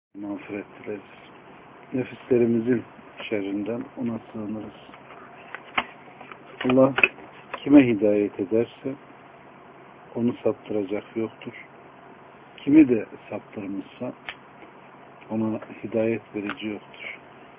mağfiret dileriz. Nefislerimizin şerrinden ona sığınırız. Allah kime hidayet ederse onu saptıracak yoktur. Kimi de saptırmışsa ona hidayet verici yoktur.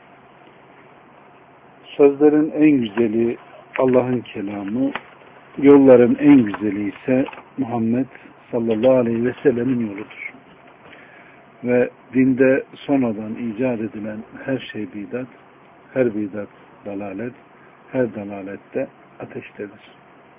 Sözlerin en güzeli Allah'ın kelamı, yolların en güzeli ise Muhammed sallallahu aleyhi ve sellemin yoludur. Ve dinde sonradan icat edilen her şey bidat, her bidat dalalet, her dalalette ateştedir.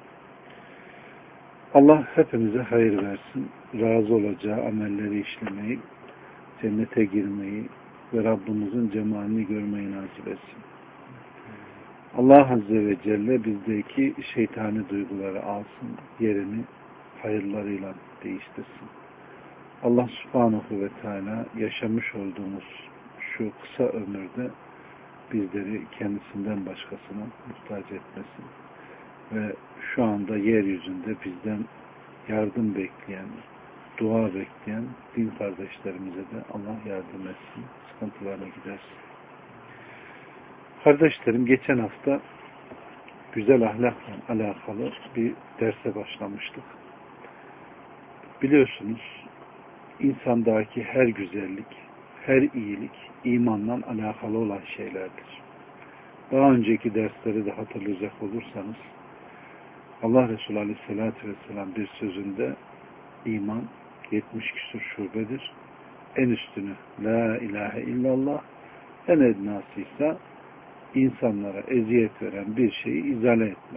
Allah hepimize hayır versin, razı olacağı amelleri işlemeyi, cennete girmeyi ve Rabbimizin cemalini görmeyi nasip etsin. Allah Azze ve Celle bizdeki şeytani duyguları alsın, yerini hayırlarıyla değiştirsin. Allah Subhanahu ve Teala yaşamış olduğumuz şu kısa ömürde bizleri kendisinden başkasına muhtaç etmesin. Ve şu anda yeryüzünde bizden yardım bekleyen, dua bekleyen din kardeşlerimize de Allah yardım etsin, sıkıntılarına gidersin. Kardeşlerim, geçen hafta güzel ahlakla alakalı bir derse başlamıştık. Biliyorsunuz, insandaki her güzellik, her iyilik imanla alakalı olan şeylerdir. Daha önceki dersleri de hatırlayacak olursanız, Allah Resulü Aleyhisselatü Vesselam bir sözünde iman 70 küsur şubedir. En üstünü La ilahe illallah, en ednası ise insanlara eziyet veren bir şeyi izale etme.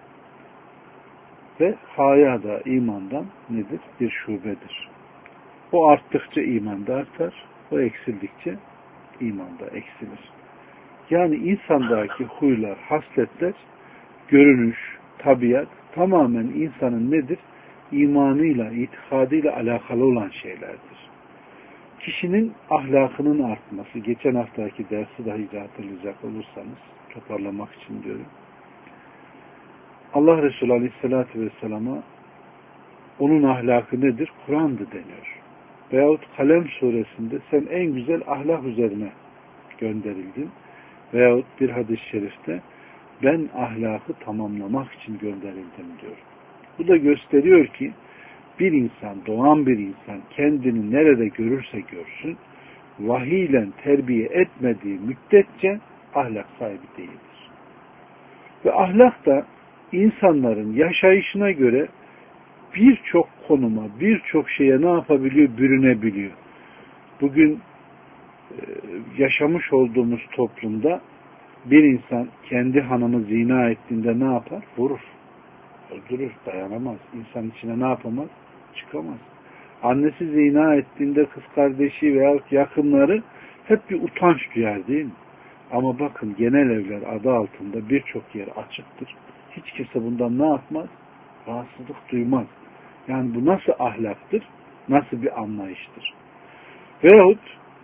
Ve haya da imandan nedir? Bir şubedir. O arttıkça iman da artar, o eksildikçe iman da eksilir. Yani insandaki huylar, hasletler, görünüş, tabiat tamamen insanın nedir? İmanıyla, itikadıyla alakalı olan şeylerdir. Kişinin ahlakının artması, geçen haftaki dersi dahi hatırlayacak olursanız, toparlamak için diyorum. Allah Resulü Aleyhisselatü Vesselam'a onun ahlakı nedir? Kur'an'dı deniyor. Veyahut Kalem suresinde sen en güzel ahlak üzerine gönderildin. Veyahut bir hadis-i şerifte ben ahlakı tamamlamak için gönderildim diyor. Bu da gösteriyor ki bir insan, doğan bir insan kendini nerede görürse görsün, vahiy ile terbiye etmediği müddetçe ahlak sahibi değildir. Ve ahlak da insanların yaşayışına göre birçok konuma, birçok şeye ne yapabiliyor? Bürünebiliyor. Bugün yaşamış olduğumuz toplumda bir insan kendi hanımı zina ettiğinde ne yapar? Vurur. Öldürür, dayanamaz. İnsan içine ne yapamaz? Çıkamaz. Annesi zina ettiğinde kız kardeşi veyahut yakınları hep bir utanç duyar değil mi? Ama bakın genel evler adı altında birçok yer açıktır. Hiç kimse bundan ne yapmaz? Rahatsızlık duymaz. Yani bu nasıl ahlaktır? Nasıl bir anlayıştır? Veyahut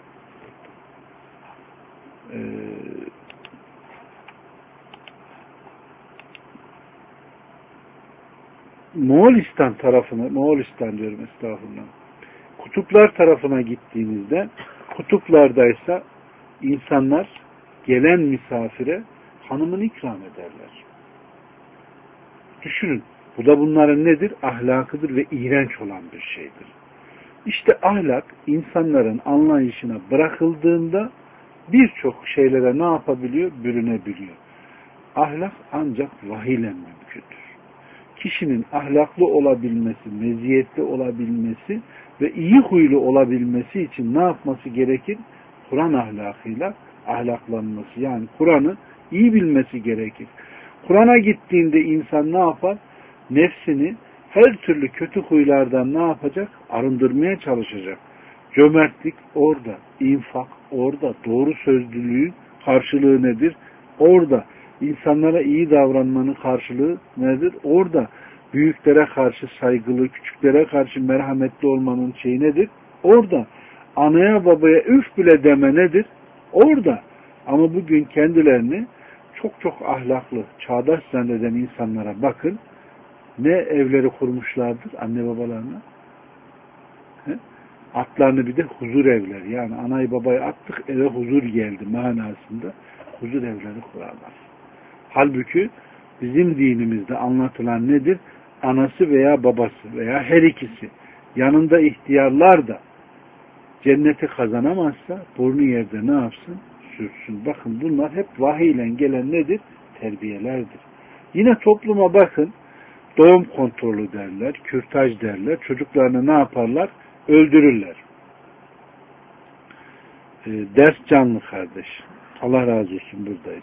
Moğolistan diyorum estağfurullah. Kutuplar tarafına gittiğinizde, kutuplardaysa insanlar gelen misafire hanımını ikram ederler. Düşünün, bu da bunların nedir? Ahlakıdır ve iğrenç olan bir şeydir. İşte ahlak insanların anlayışına bırakıldığında birçok şeylere ne yapabiliyor? Bürünebiliyor. Ahlak ancak vahiyle mümkündür. Kişinin ahlaklı olabilmesi, meziyetli olabilmesi ve iyi huylu olabilmesi için ne yapması gerekir? Kur'an ahlakıyla ahlaklanması. Yani Kur'an'ı iyi bilmesi gerekir. Kur'an'a gittiğinde insan ne yapar? Nefsini her türlü kötü huylardan ne yapacak? Arındırmaya çalışacak. Cömertlik orada, infak orada, doğru sözlülüğün karşılığı nedir? Orada. İnsanlara iyi davranmanın karşılığı nedir? Orada. Büyüklere karşı saygılı, küçüklere karşı merhametli olmanın şeyi nedir? Orada. Anaya babaya üf bile deme nedir? Orada. Ama bugün kendilerini çok ahlaklı, çağdaş zanneden insanlara bakın. Ne evleri kurmuşlardır anne babalarına? Atlarını bir de huzur evleri. Yani anayı babayı attık eve huzur geldi manasında huzur evleri kurarlar. Halbuki bizim dinimizde anlatılan nedir? Anası veya babası veya her ikisi yanında ihtiyarlar da cenneti kazanamazsa burnu yerde ne yapsın? Sürtsün. Bakın bunlar hep vahiy ile gelen nedir? Terbiyelerdir. Yine topluma bakın. Doğum kontrolü derler, kürtaj derler. Çocuklarını ne yaparlar? Öldürürler. Ders canlı kardeş. Allah razı olsun buradayız.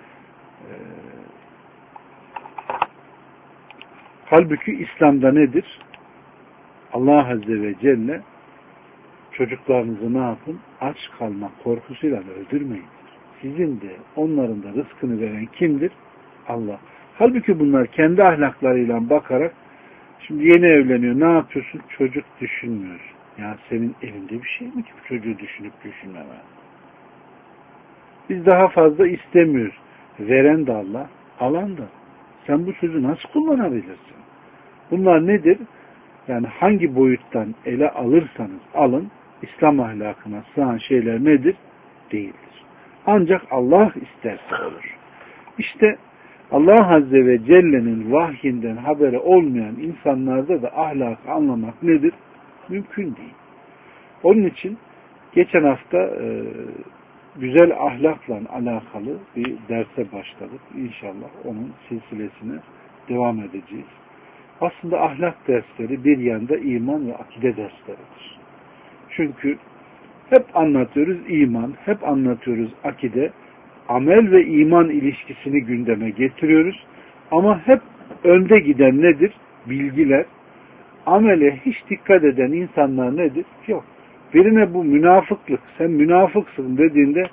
Halbuki İslam'da nedir? Allah Azze ve Celle çocuklarınızı ne yapın? Aç kalma korkusuyla öldürmeyin. Sizin de onların da rızkını veren kimdir? Allah. Halbuki bunlar kendi ahlaklarıyla bakarak şimdi yeni evleniyor. Ne yapıyorsun? Çocuk düşünmüyor. Ya senin elinde bir şey mi ki bu çocuğu düşünüp düşünmeme? Biz daha fazla istemiyoruz. Veren de Allah, alan da. Sen bu sözü nasıl kullanabilirsin? Bunlar nedir? Yani hangi boyuttan ele alırsanız alın, İslam ahlakına sığan şeyler nedir? Değildir. Ancak Allah isterse olur. İşte Allah Azze ve Celle'nin vahyinden haberi olmayan insanlarda da ahlakı anlamak nedir? Mümkün değil. Onun için geçen hafta güzel ahlakla alakalı bir derse başladık. İnşallah onun silsilesine devam edeceğiz. Aslında ahlak dersleri bir yanda iman ve akide dersleridir. Çünkü hep anlatıyoruz iman, hep anlatıyoruz akide, amel ve iman ilişkisini gündeme getiriyoruz. Ama hep önde giden nedir? Bilgiler. Amele hiç dikkat eden insanlar nedir? Yok. Birine bu münafıklık, sen münafıksın dediğinde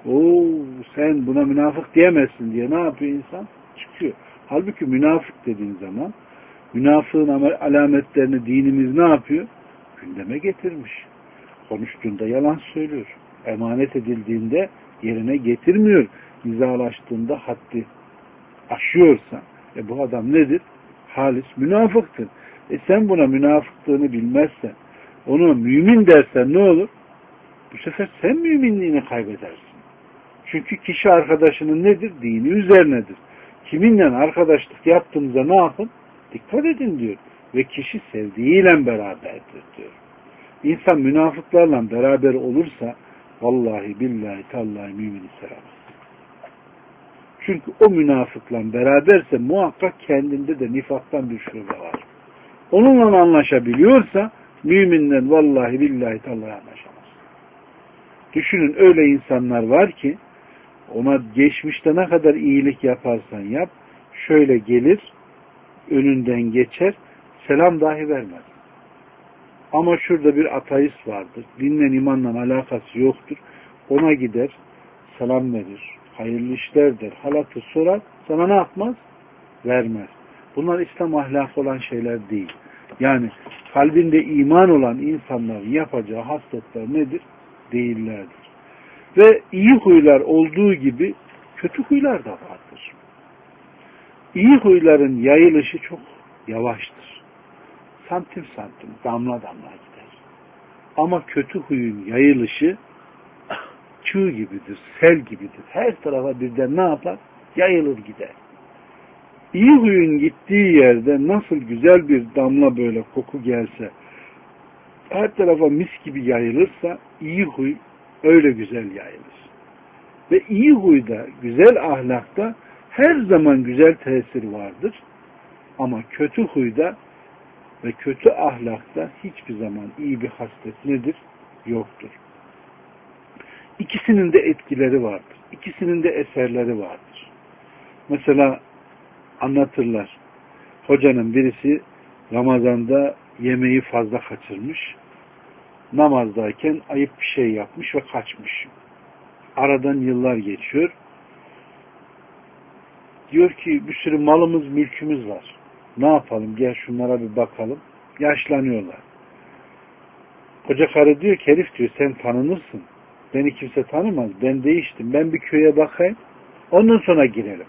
sen buna münafık diyemezsin diye ne yapıyor insan? Çıkıyor. Halbuki münafık dediğin zaman münafığın alametlerini dinimiz ne yapıyor? Gündeme getirmiş. Konuştuğunda yalan söylüyor. Emanet edildiğinde yerine getirmiyor. İzalaştığında haddi aşıyorsa bu adam nedir? Halis münafıktır. Sen buna münafıklığını bilmezsen, ona mümin dersen ne olur? Bu sefer sen müminliğini kaybedersin. Çünkü kişi arkadaşının nedir? Dini üzerinedir. Kiminle arkadaşlık yaptığınızda ne yapın? Dikkat edin diyor. Ve kişi sevdiğiyle beraberdir diyor. İnsan münafıklarla beraber olursa vallahi billahi tallahi mümini sevmez. Çünkü o münafıkla beraberse muhakkak kendinde de nifaktan bir şube var. Onunla anlaşabiliyorsa müminden vallahi billahi tallahi anlaşamaz. Düşünün öyle insanlar var ki ona geçmişte ne kadar iyilik yaparsan yap şöyle gelir önünden geçer selam dahi vermez. Ama şurada bir ateist vardır. Dinle imanla alakası yoktur. Ona gider selam verir. Hayırlı işler der. Halatı sorar. Sana ne yapmaz? Vermez. Bunlar İslam ahlakı olan şeyler değil. Yani kalbinde iman olan insanların yapacağı hasletler nedir? Değillerdir. Ve iyi huylar olduğu gibi kötü huylar da vardır. İyi huyların yayılışı çok yavaştır. Santim santim, damla damla gider. Ama kötü huyun yayılışı çığ gibidir, sel gibidir. Her tarafa birden ne yapar? Yayılır gider. İyi huyun gittiği yerde nasıl güzel bir damla böyle koku gelse, her tarafa mis gibi yayılırsa iyi huy öyle güzel yayılır. Ve iyi huyda, güzel ahlakta her zaman güzel tesir vardır. Ama kötü huyda ve kötü ahlakta hiçbir zaman iyi bir haslet nedir? Yoktur. İkisinin de etkileri vardır. İkisinin de eserleri vardır. Mesela anlatırlar. Hocanın birisi Ramazan'da yemeği fazla kaçırmış. Namazdayken ayıp bir şey yapmış ve kaçmış. Aradan yıllar geçiyor. Diyor ki bir sürü malımız, mülkümüz var. Ne yapalım? Gel şunlara bir bakalım. Yaşlanıyorlar. Koca karı diyor ki herif diyor sen tanınırsın. Beni kimse tanımaz. Ben değiştim. Ben bir köye bakayım. Ondan sonra girelim.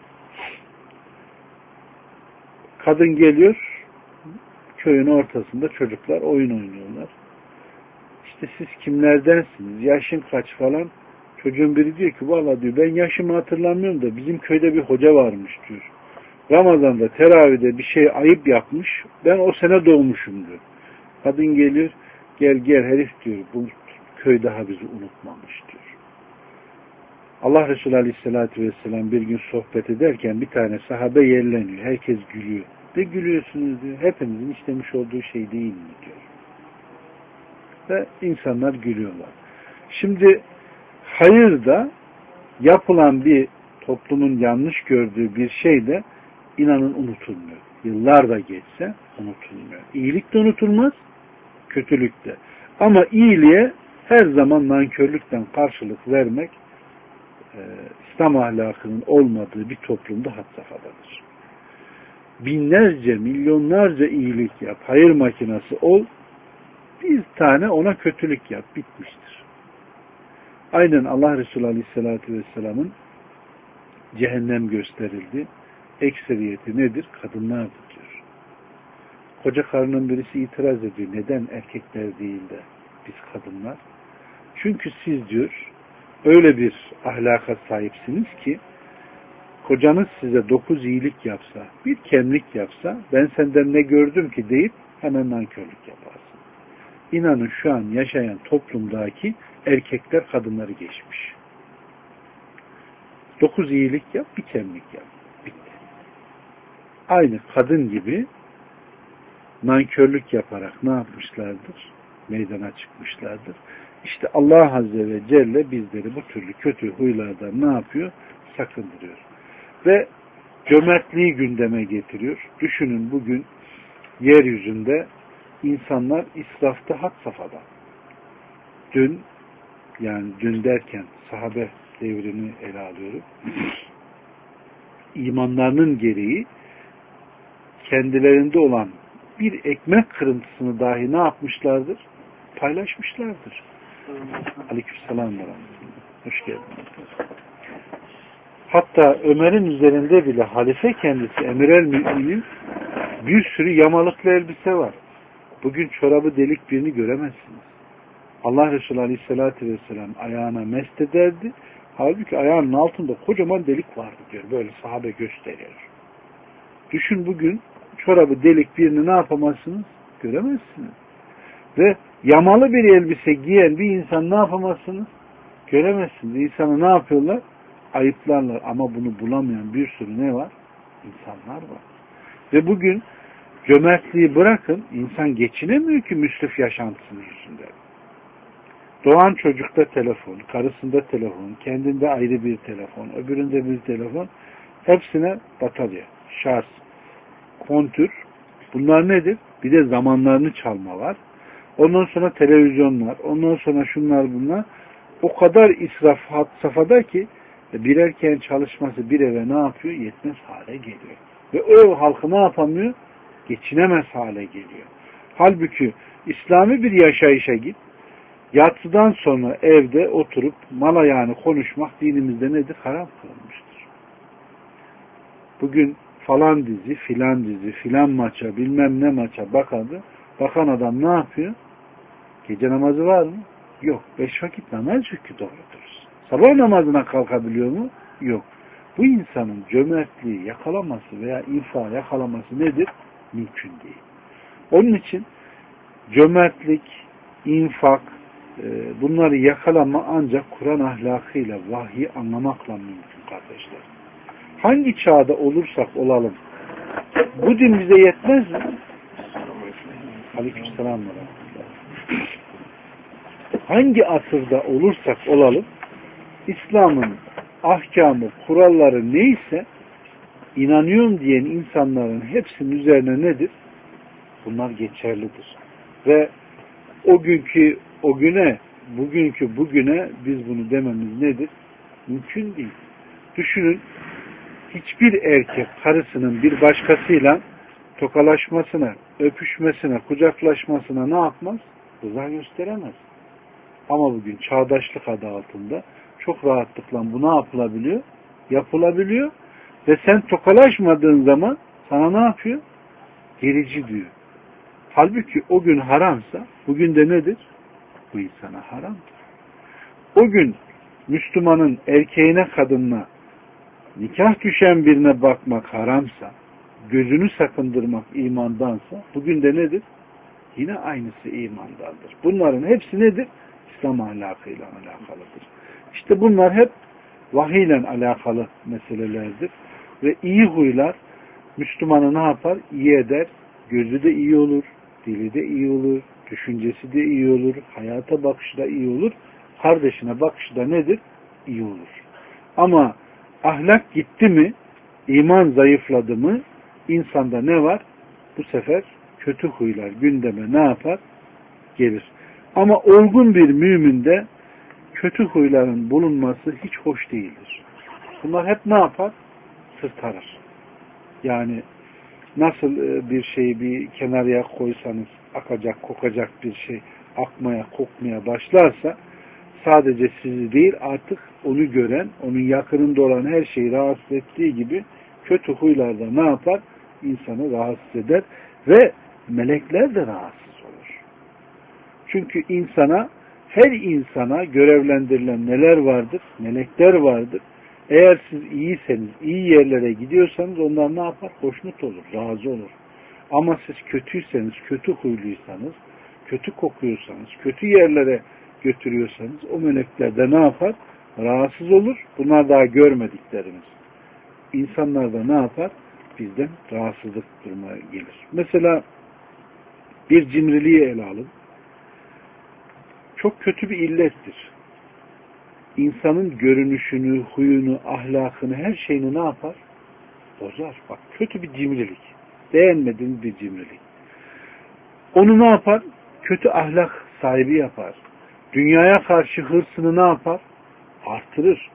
Kadın geliyor. Köyün ortasında çocuklar oyun oynuyorlar. İşte siz kimlerdensiniz? Yaşın kaç falan? Çocuğun biri diyor ki vallahi diyor ben yaşımı hatırlamıyorum da bizim köyde bir hoca varmış diyor. Ramazan'da teravide bir şey ayıp yapmış. Ben o sene doğmuşum diyor. Kadın geliyor. Gel herif diyor. Bu köy daha bizi unutmamış diyor. Allah Resulü Aleyhisselatü Vesselam bir gün sohbet ederken bir tane sahabe yerleniyor. Herkes gülüyor. Ne gülüyorsunuz diyor. Hepimizin işlemiş olduğu şey değil mi diyor. Ve insanlar gülüyorlar. Şimdi hayırda yapılan bir toplumun yanlış gördüğü bir şey de inanın unutulmuyor. Yıllar da geçse unutulmuyor. İyilik de unutulmaz, kötülük de. Ama iyiliğe her zaman nankörlükten karşılık vermek İslam ahlakının olmadığı bir toplumda had safhadadır. Binlerce, milyonlarca iyilik yap, hayır makinası ol, bir tane ona kötülük yap, bitmiştir. Aynen Allah Resulü Aleyhisselatü Vesselam'ın cehennem gösterildi. Ekseriyeti nedir? Kadınlardır diyor. Koca karının birisi itiraz ediyor. Neden erkekler değil de biz kadınlar? Çünkü siz diyor öyle bir ahlaka sahipsiniz ki kocanız size 9 iyilik yapsa, bir kemlik yapsa ben senden ne gördüm ki deyip hemen nankörlük yaparsın. İnanın şu an yaşayan toplumdaki erkekler kadınları geçmiş. 9 iyilik yap, bir kemlik yap. Bitti. Aynı kadın gibi nankörlük yaparak ne yapmışlardır? Meydana çıkmışlardır. İşte Allah Azze ve Celle bizleri bu türlü kötü huylardan ne yapıyor? Sakındırıyor. Ve cömertliği gündeme getiriyor. Düşünün bugün yeryüzünde insanlar israfta had safhada. Dün derken sahabe devrini ele alıyorum. İmanlarının gereği kendilerinde olan bir ekmek kırıntısını dahi ne yapmışlardır? Paylaşmışlardır. Aleykümselam. Hoş geldiniz. Hatta Ömer'in üzerinde bile halife kendisi Emir el-Mü'minin bir sürü yamalıklı elbise var. Bugün çorabı delik birini göremezsiniz. Allah Resulü Aleyhisselatü Vesselam ayağına mest ederdi. Halbuki ayağının altında kocaman delik vardı diyor. Böyle sahabe gösteriyor. Düşün bugün çorabı delik birini ne yapamazsınız? Göremezsiniz. Ve yamalı bir elbise giyen bir insan ne yapamazsınız? Göremezsiniz. İnsanı ne yapıyorlar? Ayıplarlar. Ama bunu bulamayan bir sürü ne var? İnsanlar var. Ve bugün cömertliği bırakın, insan geçinemiyor ki müsrif yaşantısının yüzünden. Doğan çocukta telefon, karısında telefon, kendinde ayrı bir telefon, öbüründe bir telefon, hepsine batarya, şarj, kontür. Bunlar nedir? Bir de zamanlarını çalma var. Ondan sonra televizyonlar, ondan sonra şunlar bunlar. O kadar israf had safhada ki bir erkeğin çalışması bir eve ne yapıyor? Yetmez hale geliyor. Ve o ev halkı ne yapamıyor? Geçinemez hale geliyor. Halbuki İslami bir yaşayışa git. Yatsıdan sonra evde oturup mala yani konuşmak dinimizde nedir? Haram kılınmıştır. Bugün falan dizi, filan dizi, filan maça, bilmem ne maça bakan adam ne yapıyor? Gece namazı var mı? Yok. 5 vakit namaz çünkü doğrudur. Sabah namazına kalkabiliyor mu? Yok. Bu insanın cömertliği yakalaması veya infa yakalaması nedir? Mümkün değil. Onun için cömertlik, infak, bunları yakalama ancak Kur'an ahlakıyla, vahyi anlamakla mümkün kardeşler. Hangi çağda olursak olalım, bu din bize yetmez mi? Aleykümselam. Hangi asırda olursak olalım, İslam'ın ahkamı, kuralları neyse, inanıyorum diyen insanların hepsinin üzerine nedir? Bunlar geçerlidir. Ve o güne, bugüne biz bunu dememiz nedir? Mümkün değil. Düşünün, hiçbir erkek karısının bir başkasıyla tokalaşmasına, öpüşmesine, kucaklaşmasına ne yapmaz? Rıza gösteremez. Ama bugün çağdaşlık adı altında çok rahatlıkla bu ne yapılabiliyor? Yapılabiliyor. Ve sen tokalaşmadığın zaman sana ne yapıyor? Gerici diyor. Halbuki o gün haramsa bugün de nedir? bu insana haramdır. O gün Müslümanın erkeğine kadınına nikah düşen birine bakmak haramsa, gözünü sakındırmak imandansa, bugün de nedir? Yine aynısı imandandır. Bunların hepsi nedir? İslam ahlakıyla alakalıdır. İşte bunlar hep vahiyle alakalı meselelerdir. Ve iyi huylar Müslümanı ne yapar? İyi eder. Gözü de iyi olur, dili de iyi olur, düşüncesi de iyi olur, hayata bakışı da iyi olur, kardeşine bakışı da nedir? İyi olur. Ama ahlak gitti mi, iman zayıfladı mı, insanda ne var? Bu sefer kötü huylar gündeme ne yapar? Gelir. Ama olgun bir müminde kötü huyların bulunması hiç hoş değildir. Bunlar hep ne yapar? Sırtarır. Yani nasıl bir şeyi bir kenarıya koysanız akacak, kokacak bir şey akmaya, kokmaya başlarsa sadece sizi değil artık onu gören, onun yakınında olan her şeyi rahatsız ettiği gibi kötü huylar da ne yapar? İnsanı rahatsız eder ve melekler de rahatsız olur. Çünkü her insana görevlendirilen neler vardır? Melekler vardır. Eğer siz iyiyseniz, iyi yerlere gidiyorsanız onlar ne yapar? Hoşnut olur, razı olur. Ama siz kötüyseniz, kötü huyluysanız, kötü kokuyorsanız, kötü yerlere götürüyorsanız o melekler de ne yapar? Rahatsız olur. Bunlar daha görmediklerimiz. İnsanlar da ne yapar? Bizden rahatsızlık durumuna gelir. Mesela bir cimriliği ele alın. Çok kötü bir illettir. İnsanın görünüşünü, huyunu, ahlakını, her şeyini ne yapar? Bozar. Bak kötü bir cimrilik. Beğenmediğiniz bir cimrilik. Onu ne yapar? Kötü ahlak sahibi yapar. Dünyaya karşı hırsını ne yapar? Artırır.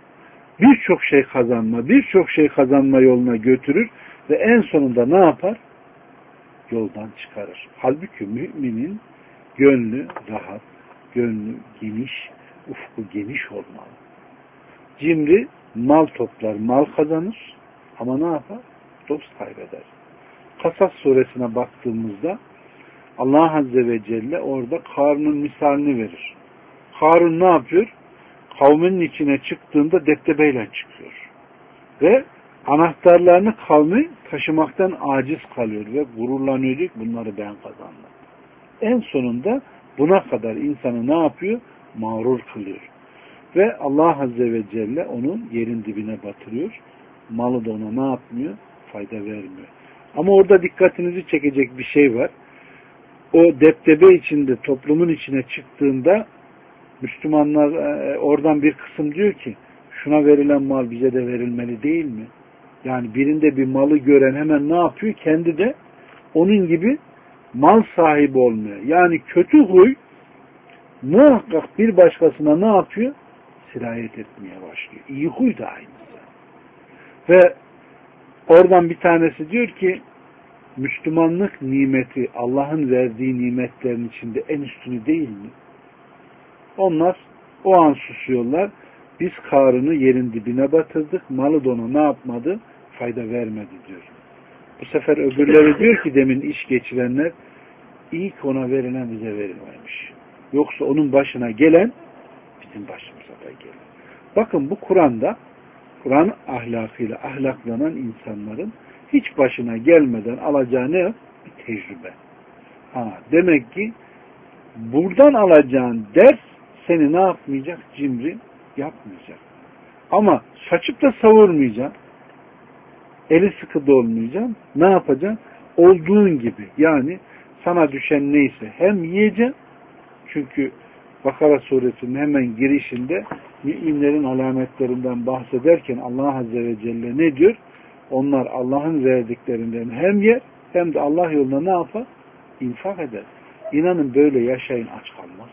Birçok şey kazanma yoluna götürür ve en sonunda ne yapar? Yoldan çıkarır. Halbuki müminin gönlü rahat, gönlü geniş, ufku geniş olmalı. Cimri mal toplar, mal kazanır ama ne yapar? Dost kaybeder. Kasas suresine baktığımızda Allah Azze ve Celle orada Karun'un misalini verir. Karun ne yapıyor? Kavminin içine çıktığında deptebeyle çıkıyor. Ve anahtarlarını kavmi taşımaktan aciz kalıyor ve gururlanıyor diyor ki bunları ben kazandım. En sonunda buna kadar insanı ne yapıyor? Mağrur kılıyor. Ve Allah Azze ve Celle onu yerin dibine batırıyor. Malı da ona ne yapmıyor? Fayda vermiyor. Ama orada dikkatinizi çekecek bir şey var. O deptebe içinde, toplumun içine çıktığında Müslümanlar oradan bir kısım diyor ki şuna verilen mal bize de verilmeli değil mi? Yani birinde bir malı gören hemen ne yapıyor? Kendi de onun gibi mal sahibi olmuyor. Yani kötü huy muhakkak bir başkasına ne yapıyor? Sirayet etmeye başlıyor. İyi huy da aynısı. Ve oradan bir tanesi diyor ki Müslümanlık nimeti Allah'ın verdiği nimetlerin içinde en üstünü değil mi? Onlar o an susuyorlar. Biz Karun'u yerin dibine batırdık. Malı da ona ne yapmadı? Fayda vermedi diyor. Bu sefer öbürleri diyor ki demin iş geçirenler iyi ki ona verilen bize verilmemiş. Yoksa onun başına gelen bizim başımıza da gelir. Bakın bu Kur'an'da Kur'an ahlakıyla ahlaklanan insanların hiç başına gelmeden alacağı ne? Bir tecrübe. Demek ki buradan alacağın ders seni ne yapmayacak? Cimri yapmayacak. Ama saçıp da savurmayacaksın. Eli sıkı da olmayacaksın. Ne yapacaksın? Olduğun gibi. Yani sana düşen neyse hem yiyeceksin. Çünkü Bakara suresinin hemen girişinde müminlerin alametlerinden bahsederken Allah Azze ve Celle ne diyor? Onlar Allah'ın verdiklerinden hem yer hem de Allah yoluna ne yapar? İnfak eder. İnanın böyle yaşayın aç kalmaz.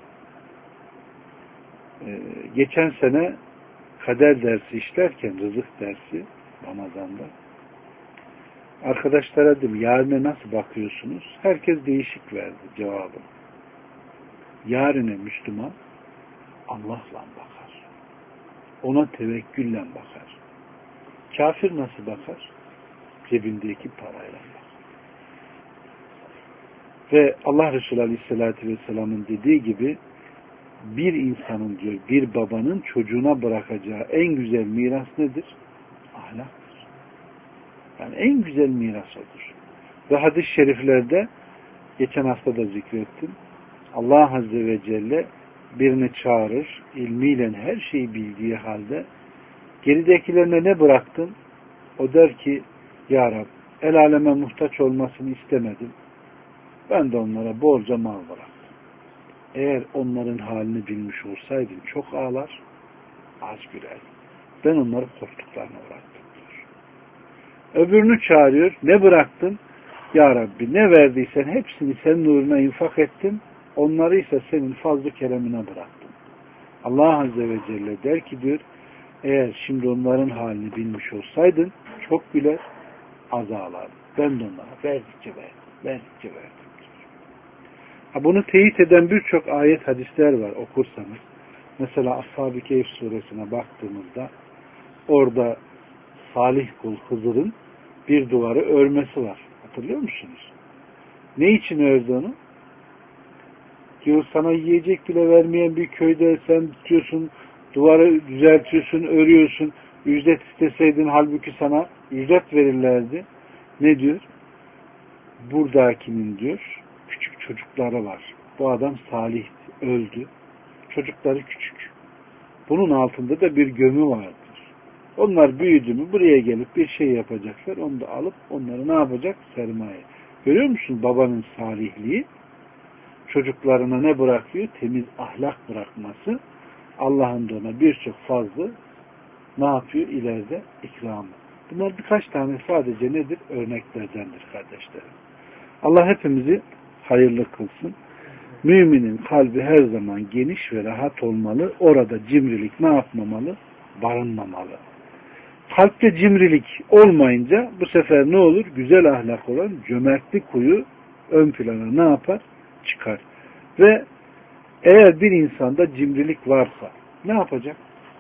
Geçen sene kader dersi işlerken rızık dersi Ramazan'da arkadaşlara dedim yarine nasıl bakıyorsunuz? Herkes değişik verdi cevabı. Yarine Müslüman Allah'la bakar. Ona tevekkülle bakar. Kafir nasıl bakar? Cebindeki parayla bakar. Ve Allah Resulü Aleyhisselatü Vesselam'ın dediği gibi bir insanın diyor, bir babanın çocuğuna bırakacağı en güzel miras nedir? Ahlaktır. Yani en güzel miras odur. Ve hadis-i şeriflerde geçen hafta da zikrettim. Allah Azze ve Celle birini çağırır, ilmiyle her şeyi bildiği halde geridekilerine ne bıraktın? O der ki, Ya Rab, el aleme muhtaç olmasını istemedim. Ben de onlara bolca mal bıraktım. Eğer onların halini bilmiş olsaydım çok ağlar, az gülerdim. Ben onları korktuklarına bıraktım diyor. Öbürünü çağırıyor, ne bıraktın? Ya Rabbi, ne verdiysen hepsini senin uğruna infak ettim, onları ise senin fazl-ı keremine bıraktım. Allah Azze ve Celle der ki diyor, eğer şimdi onların halini bilmiş olsaydın çok güler, az ağlardın. Ben de onlara verdikçe verdim. Bunu teyit eden birçok ayet, hadisler var okursanız. Mesela Ashab-ı Kehf suresine baktığımızda orada salih kul Hızır'ın bir duvarı örmesi var. Hatırlıyor musunuz? Ne için ördü onu? Diyor, sana yiyecek bile vermeyen bir köyde sen tutuyorsun, duvarı düzeltiyorsun, örüyorsun. Ücret isteseydin halbuki sana ücret verirlerdi. Ne diyor? Buradakinin diyor, küçük çocukları var. Bu adam salih, öldü. Çocukları küçük. Bunun altında da bir gömü vardır. Onlar büyüdü mü buraya gelip bir şey yapacaklar. Onu da alıp onları ne yapacak? Sermaye. Görüyor musun babanın salihliği? Çocuklarına ne bırakıyor? Temiz ahlak bırakması. Allah'ın da ona birçok fazla ne yapıyor? İleride ikramı. Bunlar birkaç tane sadece nedir? Örneklerdendir kardeşlerim. Allah hepimizi hayırlı kılsın. Müminin kalbi her zaman geniş ve rahat olmalı. Orada cimrilik ne yapmamalı? Barınmamalı. Kalpte cimrilik olmayınca bu sefer ne olur? Güzel ahlak olan cömertlik huyu ön plana ne yapar? Çıkar. Ve eğer bir insanda cimrilik varsa ne yapacak?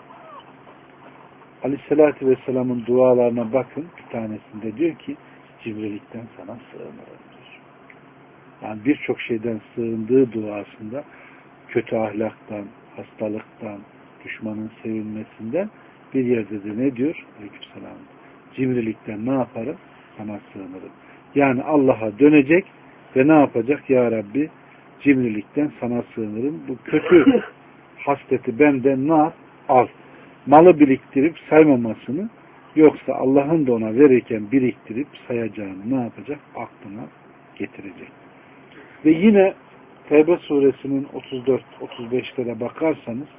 Aleyhissalatü Vesselam'ın dualarına bakın. Bir tanesinde diyor ki cimrilikten sana sığınırım. Yani birçok şeyden sığındığı duasında kötü ahlaktan, hastalıktan, düşmanın sevilmesinden bir yerde de ne diyor? Aleykümselam. Cimrilikten ne yaparım? Sana sığınırım. Yani Allah'a dönecek ve ne yapacak? Ya Rabbi cimrilikten sana sığınırım. Bu kötü hasleti benden ne yap? Al. Malı biriktirip saymamasını, yoksa Allah'ın da ona verirken biriktirip sayacağını ne yapacak? Aklına getirecek. Ve yine Tevbe suresinin 34-35'lere bakarsanız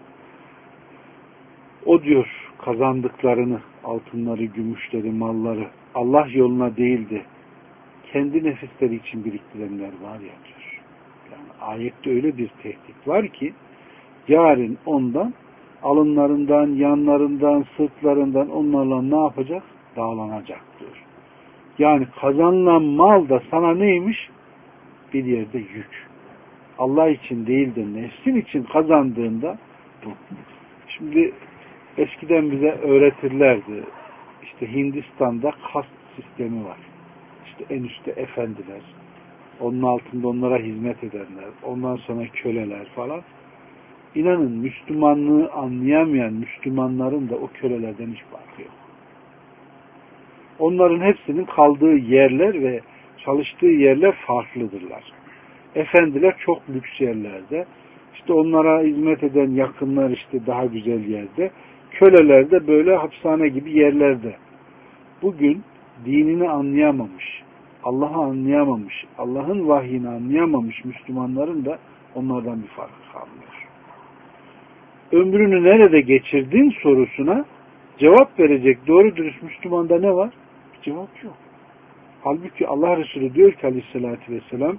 o diyor kazandıklarını, altınları, gümüşleri, malları Allah yoluna değil de kendi nefisleri için biriktirenler var ya diyor. Yani ayette öyle bir tehdit var ki yarın ondan alınlarından, yanlarından, sırtlarından onlarla ne yapacak? Dağlanacak diyor. Yani kazanılan mal da sana neymiş? Bir yerde yük. Allah için değil de nefsin için kazandığında bu. Şimdi eskiden bize öğretirlerdi. İşte Hindistan'da kast sistemi var. İşte en üstte efendiler. Onun altında onlara hizmet edenler. Ondan sonra köleler falan. İnanın Müslümanlığı anlayamayan Müslümanların da o kölelerden hiç farkı yok. Onların hepsinin kaldığı yerler ve çalıştığı yerler farklıdırlar. Efendiler çok lüks yerlerde. İşte onlara hizmet eden yakınlar işte daha güzel yerde. Köleler de böyle hapishane gibi yerlerde. Bugün dinini anlayamamış, Allah'ı anlayamamış, Allah'ın vahyini anlayamamış Müslümanların da onlardan bir farkı kalmıyor. Ömrünü nerede geçirdin sorusuna cevap verecek doğru dürüst Müslümanda ne var? Bir cevap yok. Halbuki Allah Resulü diyor ki aleyhissalatü vesselam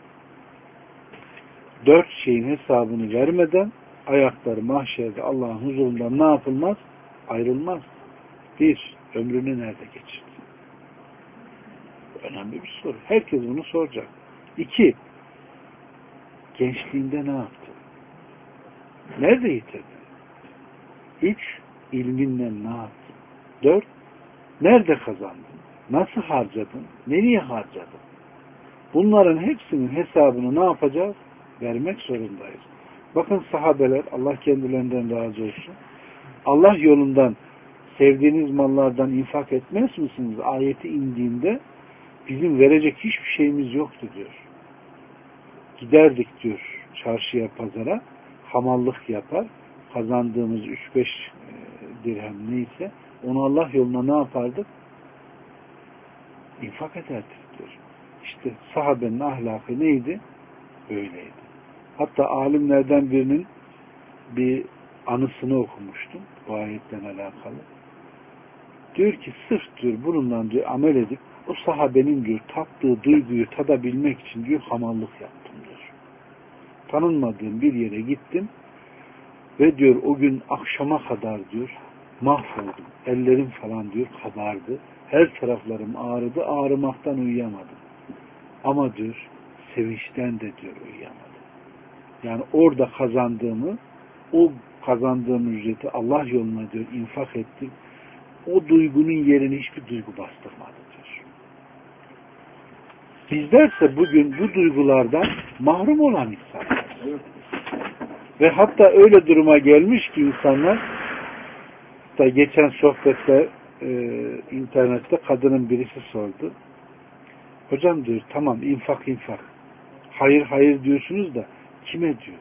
4 şeyin hesabını vermeden ayakları mahşerde Allah'ın huzurundan ne yapılmaz? Ayrılmaz. 1. Ömrünü nerede geçirdin? Önemli bir soru. Herkes bunu soracak. 2. Gençliğinde ne yaptın? Nerede yitirdin? 3. İlminle ne yaptın? 4. Nerede kazandın? Nasıl harcadın? Nereye harcadın? Bunların hepsinin hesabını ne yapacağız? Vermek zorundayız. Bakın sahabeler, Allah kendilerinden razı olsun. Allah yolundan sevdiğiniz mallardan infak etmez misiniz? Ayeti indiğinde bizim verecek hiçbir şeyimiz yoktu diyor. Giderdik diyor çarşıya, pazara, hamallık yapar, kazandığımız 3-5 dirhem neyse onu Allah yoluna ne yapardık? İnfak ederdik diyor. İşte sahabenin ahlakı neydi? Öyleydi. Hatta alimlerden birinin bir anısını okumuştum bu ayetten alakalı. Diyor ki sırf diyor bununla diyor amel edip o sahabenin diyor tattığı duyguyu tadabilmek için diyor hamallık yaptım diyor. Tanınmadığım bir yere gittim ve diyor o gün akşama kadar diyor mahvoldum. Ellerim falan diyor kabardı. Her taraflarım ağrıdı. Ağrımaktan uyuyamadım. Ama diyor sevinçten de diyor uyuyamadım. Yani orada kazandığımı, o kazandığım ücreti Allah yoluna diyor infak ettim. O duygunun yerini hiçbir duygu bastırmadı diyor. Bizlerse bugün bu duygulardan mahrum olan insanlar. Ve hatta öyle duruma gelmiş ki insanlar, da geçen sohbette internette kadının birisi sordu. Hocam diyor tamam infak. Hayır diyorsunuz da kime diyor?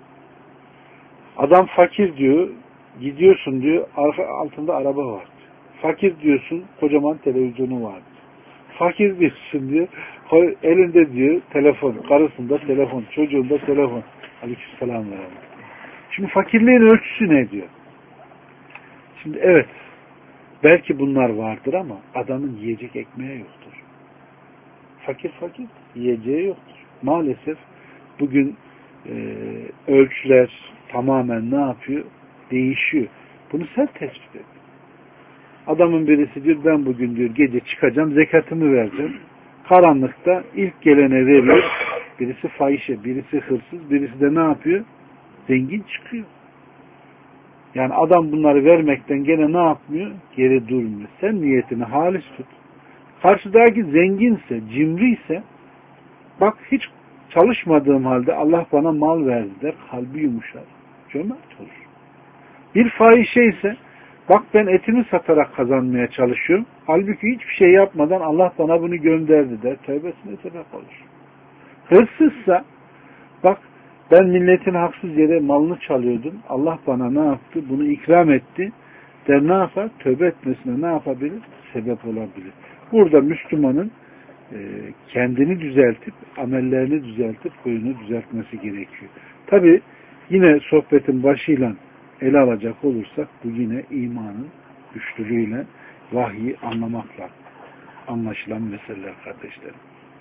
Adam fakir diyor, gidiyorsun diyor, altında araba var. Fakir diyorsun, kocaman televizyonu var. Fakir diyorsun diyor, elinde diyor telefon, karısında telefon, çocuğunda telefon. Aleykümselam. Şimdi fakirliğin ölçüsü ne diyor? Şimdi evet, belki bunlar vardır ama adamın yiyecek ekmeği yoktur. Fakir, yiyeceği yoktur. Maalesef bugün ölçüler tamamen ne yapıyor? Değişiyor. Bunu sen tespit et. Adamın birisi diyor ben bugün diyor gece çıkacağım zekatımı vereceğim. Karanlıkta ilk gelene veriyor. Birisi fahişe, birisi hırsız, birisi de ne yapıyor? Zengin çıkıyor. Yani adam bunları vermekten gene ne yapmıyor? Geri durmuyor. Sen niyetini halis tut. Karşıdaki zenginse, cimriyse bak hiç çalışmadığım halde Allah bana mal verdi der. Kalbi yumuşar. Cömert olur. Bir fahişe ise bak ben etimi satarak kazanmaya çalışıyorum. Halbuki hiçbir şey yapmadan Allah bana bunu gönderdi der. Tövbesine sebep olur. Hırsızsa bak ben milletin haksız yere malını çalıyordum. Allah bana ne yaptı? Bunu ikram etti. Der ne yapar? Tövbe etmesine ne yapabilir? Sebep olabilir. Burada Müslümanın kendini düzeltip, amellerini düzeltip, huyunu düzeltmesi gerekiyor. Tabi yine sohbetin başıyla ele alacak olursak bu yine imanın güçlülüğüyle vahyi anlamakla anlaşılan meseleler kardeşlerim.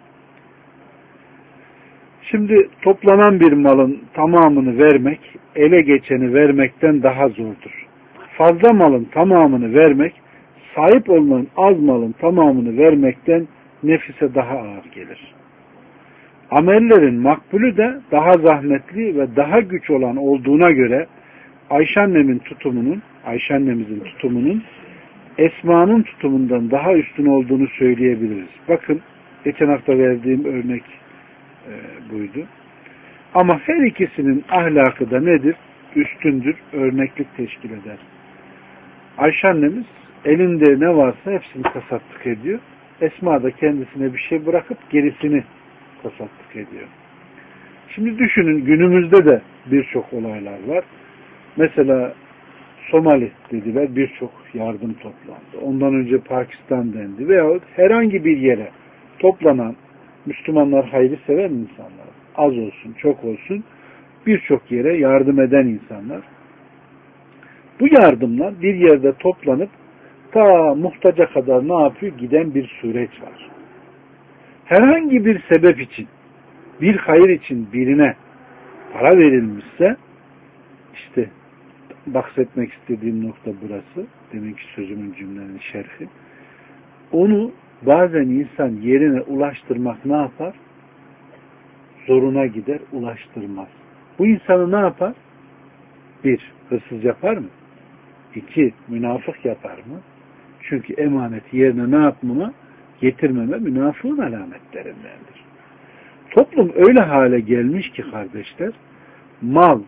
Şimdi toplanan bir malın tamamını vermek, ele geçeni vermekten daha zordur. Fazla malın tamamını vermek, sahip olunan az malın tamamını vermekten nefise daha ağır gelir. Amellerin makbulü de daha zahmetli ve daha güç olan olduğuna göre Ayşe annemizin tutumunun Esma'nın tutumundan daha üstün olduğunu söyleyebiliriz. Bakın geçen hafta verdiğim örnek buydu. Ama her ikisinin ahlakı da nedir? Üstündür, örneklik teşkil eder. Ayşe annemiz elinde ne varsa hepsini tasadduk ediyor. Esma da kendisine bir şey bırakıp gerisini tasadduk ediyor. Şimdi düşünün günümüzde de birçok olaylar var. Mesela Somali dediler birçok yardım toplandı. Ondan önce Pakistan dendi veyahut herhangi bir yere toplanan Müslümanlar hayrı seven insanlar. Az olsun, çok olsun birçok yere yardım eden insanlar. Bu yardımlar bir yerde toplanıp ta muhtaca kadar ne yapıyor? Giden bir süreç var. Herhangi bir sebep için, bir hayır için birine para verilmişse işte bahsetmek istediğim nokta burası. Demek ki sözümün cümlenin şerhi. Onu bazen insan yerine ulaştırmak ne yapar? Zoruna gider, ulaştırmaz. Bu insanı ne yapar? 1. Hırsız yapar mı? 2. Münafık yapar mı? Çünkü emaneti yerine ne yapmama? Getirmeme münafığın alametlerindendir. Toplum öyle hale gelmiş ki kardeşler, mal,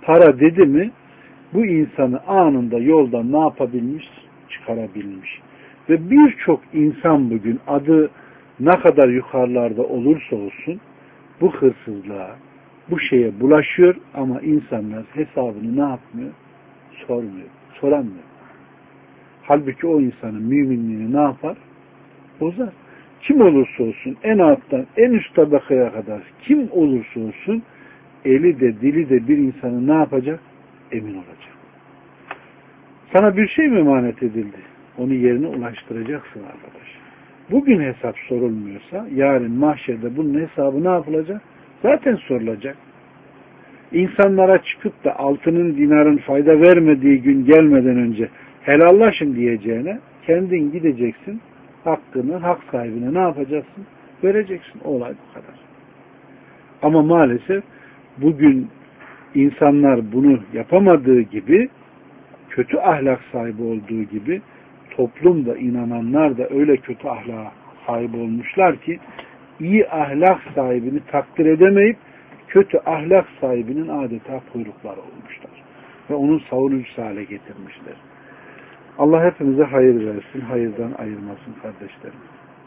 para dedi mi bu insanı anında yoldan ne yapabilmiş? Çıkarabilmiş. Ve birçok insan bugün adı ne kadar yukarılarda olursa olsun bu hırsızlığa, bu şeye bulaşıyor ama insanlar hesabını ne yapmıyor? Sormuyor, soramıyor. Halbuki o insanın müminliğini ne yapar? Bozar. Kim olursa olsun, en alttan en üst tabakaya kadar kim olursa olsun eli de dili de bir insanı ne yapacak? Emin olacak. Sana bir şey mi emanet edildi? Onu yerine ulaştıracaksın arkadaş. Bugün hesap sorulmuyorsa yarın mahşerde bunun hesabı ne yapılacak? Zaten sorulacak. İnsanlara çıkıp da altının dinarın fayda vermediği gün gelmeden önce helallaşın diyeceğine kendin gideceksin, hakkını hak sahibine ne yapacaksın? Vereceksin. Olay bu kadar. Ama maalesef bugün insanlar bunu yapamadığı gibi, kötü ahlak sahibi olduğu gibi toplumda inananlar da öyle kötü ahlaka sahip olmuşlar ki iyi ahlak sahibini takdir edemeyip kötü ahlak sahibinin adeta kuyrukları olmuşlar. Ve onun savunucusu hale getirmişler. Allah hepimize hayır versin, hayırdan ayırmasın kardeşlerim.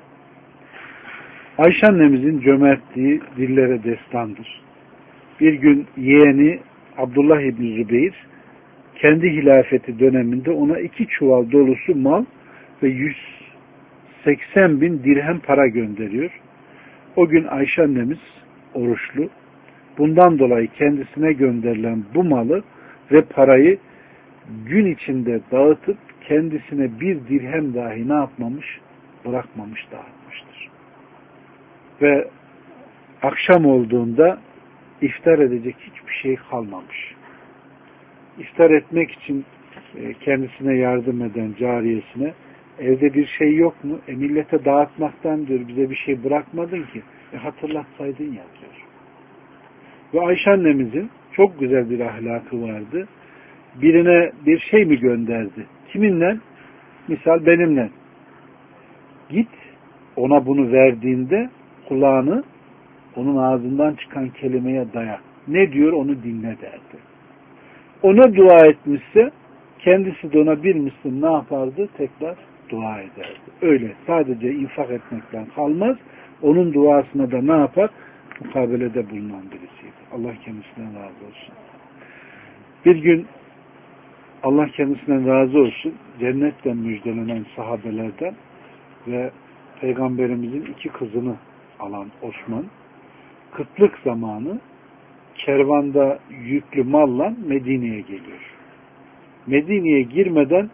Ayşe annemizin cömertliği dillere destandır. Bir gün yeğeni Abdullah İbni Zübeyir kendi hilafeti döneminde ona 2 çuval dolusu mal ve 180 bin dirhem para gönderiyor. O gün Ayşe annemiz oruçlu. Bundan dolayı kendisine gönderilen bu malı ve parayı gün içinde dağıtıp kendisine bir dirhem dahi ne yapmamış? Bırakmamış, dağıtmıştır. Ve akşam olduğunda iftar edecek hiçbir şey kalmamış. İftar etmek için kendisine yardım eden cariyesine evde bir şey yok mu? Millete dağıtmaktan diyor bize bir şey bırakmadın ki. Hatırlatsaydın ya diyor. Ve Ayşe annemizin çok güzel bir ahlakı vardı. Birine bir şey mi gönderdi? Kiminle? Misal benimle. Git ona bunu verdiğinde kulağını onun ağzından çıkan kelimeye daya. Ne diyor onu dinle derdi. Ona dua etmişse kendisi de ona bir misli ne yapardı? Tekrar dua ederdi. Öyle sadece infak etmekten kalmaz. Onun duasına da ne yapar? Mukabelede bulunan birisiydi. Allah kendisinden razı olsun. Bir gün Allah kendisinden razı olsun cennetten müjdelenen sahabelerden ve Peygamberimizin 2 kızını alan Osman kıtlık zamanı kervanda yüklü malla Medine'ye geliyor. Medine'ye girmeden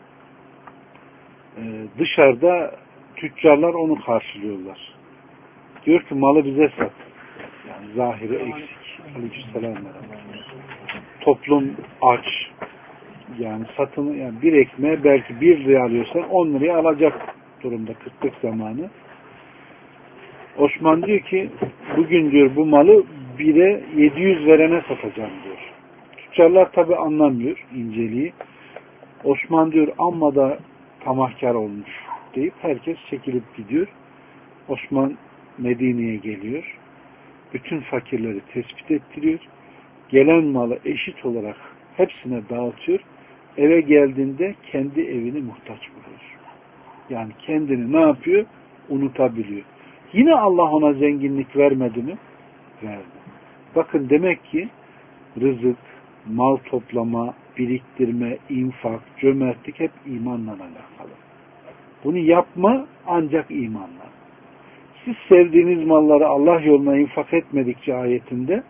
dışarıda tüccarlar onu karşılıyorlar. Diyor ki malı bize sat. Yani zahiri eksik. Aleykümselam. Toplum aç. Yani satını yani bir ekmeğe belki 1 liraya alıyorsan 10 liraya alacak durumda kıtlık zamanı. Osman diyor ki bugün diyor bu malı 1'e 700 verene satacağım diyor. Tüccarlar tabi anlamıyor inceliği. Osman diyor amma da tamahkar olmuş deyip herkes çekilip gidiyor. Osman Medine'ye geliyor. Bütün fakirleri tespit ettiriyor. Gelen malı eşit olarak hepsine dağıtıyor. Eve geldiğinde kendi evini muhtaç buluyor. Yani kendini ne yapıyor? Unutabiliyor. Yine Allah ona zenginlik vermedi mi? Verdi. Bakın demek ki rızık, mal toplama, biriktirme, infak, cömertlik hep imanla alakalı. Bunu yapma ancak imanla. Siz sevdiğiniz malları Allah yoluna infak etmedikçe ayetinde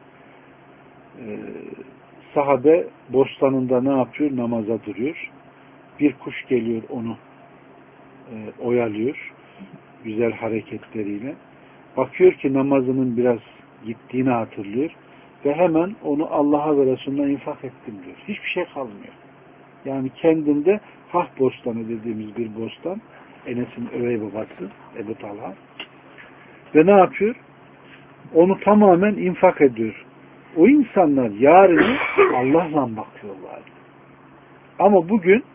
sahabe bostanında ne yapıyor? Namaza duruyor. Bir kuş geliyor onu oyalıyor. Güzel hareketleriyle. Bakıyor ki namazının biraz gittiğini hatırlıyor. Ve hemen onu Allah'a ve Resulüne infak ettim diyor. Hiçbir şey kalmıyor. Yani kendinde Hah bostanı dediğimiz bir bostan. Enes'in övey babası Ebu Talha. Ve ne yapıyor? Onu tamamen infak ediyor. O insanlar yarını Allah'la bakıyorlar. Ama bugün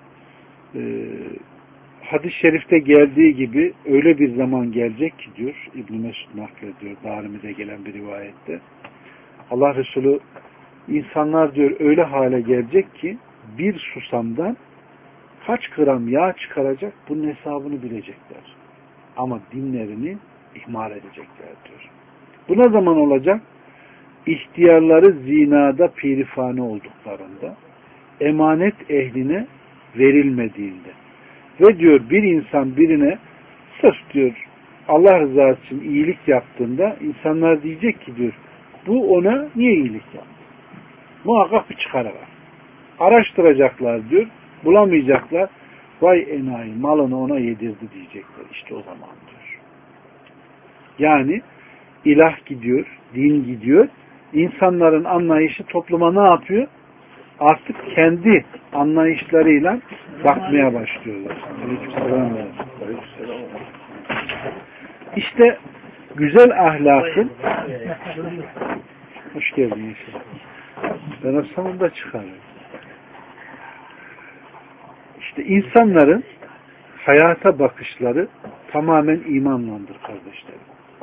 hadis-i şerifte geldiği gibi öyle bir zaman gelecek ki diyor İbn-i Mesud naklediyor. Darimi'de gelen bir rivayette. Allah Resulü insanlar diyor öyle hale gelecek ki bir susamdan kaç gram yağ çıkaracak bunun hesabını bilecekler. Ama dinlerini ihmal edecekler diyor. Bu ne zaman olacak? İhtiyarları zinada pirifane olduklarında, emanet ehline verilmediğinde ve diyor bir insan birine sırf diyor Allah rızası için iyilik yaptığında insanlar diyecek ki diyor bu ona niye iyilik yaptı? Muhakkak bir çıkarı var. Araştıracaklar diyor, bulamayacaklar. Vay enayi malını ona yedirdi diyecekler. İşte o zaman diyor. Yani ilah gidiyor, din gidiyor. İnsanların anlayışı topluma ne yapıyor? Artık kendi anlayışlarıyla bakmaya başlıyorlar. İşte güzel ahlakın hoş geldin Yeşil. Ben o sonunda çıkarıyorum. İşte insanların hayata bakışları tamamen imanlandır kardeşlerim.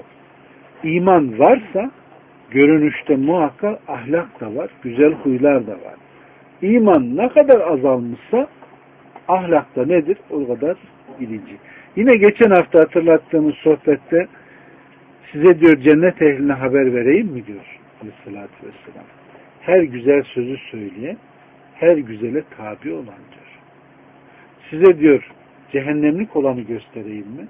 İman varsa görünüşte muhakkak ahlak da var, güzel huylar da var. İman ne kadar azalmışsa ahlak da nedir? O kadar bilinci. Yine geçen hafta hatırlattığımız sohbette size diyor cennet ehline haber vereyim mi diyor Aleyhisselatü Vesselam. Her güzel sözü söyleyen, her güzele tabi olan diyor. Size diyor cehennemlik olanı göstereyim mi?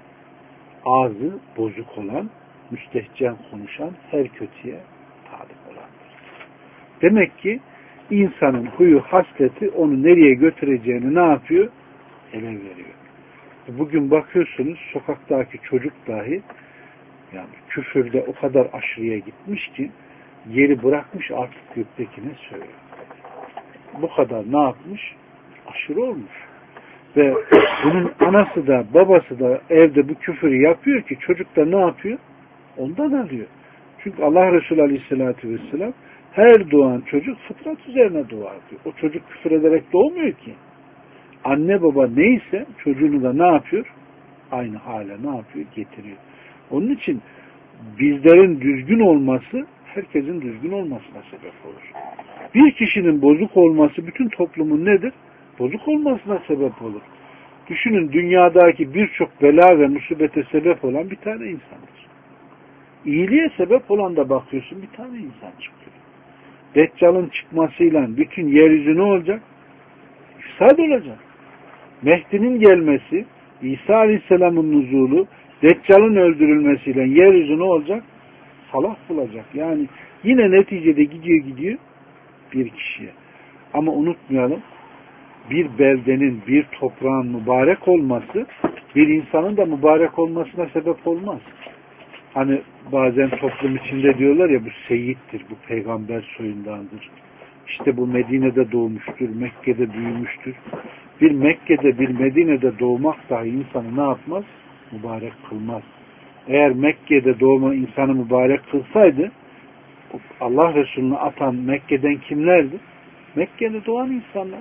Ağzı bozuk olan, müstehcen konuşan, her kötüye talip olandır. Demek ki insanın huyu, hasleti onu nereye götüreceğini ne yapıyor? Ele veriyor. Bugün bakıyorsunuz sokaktaki çocuk dahi yani küfürde o kadar aşırıya gitmiş ki yeri bırakmış artık göktekine söylüyor. Bu kadar ne yapmış? Aşırı olmuş. Ve bunun anası da babası da evde bu küfürü yapıyor ki çocuk da ne yapıyor? Ondan alıyor. Çünkü Allah Resulü Aleyhisselatü Vesselam her doğan çocuk fıtrat üzerine doğar diyor. O çocuk küfür ederek doğmuyor ki. Anne baba neyse çocuğunu da ne yapıyor? Aynı hale ne yapıyor? Getiriyor. Onun için bizlerin düzgün olması herkesin düzgün olmasına sebep olur. Bir kişinin bozuk olması bütün toplumun nedir? Bozuk olmasına sebep olur. Düşünün dünyadaki birçok bela ve musibete sebep olan bir tane insandır. İyiliğe sebep olan da bakıyorsun bir tane insan çıkıyor. Deccal'ın çıkmasıyla bütün yeryüzü ne olacak? İfsad olacak. Mehdi'nin gelmesi, İsa Aleyhisselam'ın nuzulu, Deccal'ın öldürülmesiyle yeryüzü ne olacak? Salah bulacak. Yani yine neticede gidiyor bir kişiye. Ama unutmayalım bir beldenin, bir toprağın mübarek olması bir insanın da mübarek olmasına sebep olmaz. Hani bazen toplum içinde diyorlar ya bu seyittir, bu peygamber soyundandır. İşte bu Medine'de doğmuştur, Mekke'de büyümüştür. Bir Mekke'de, bir Medine'de doğmak dahi insanı ne yapmaz? Mübarek kılmaz. Eğer Mekke'de doğma insanı mübarek kılsaydı Allah Resulü'nü atan Mekke'den kimlerdi? Mekke'de doğan insanlar.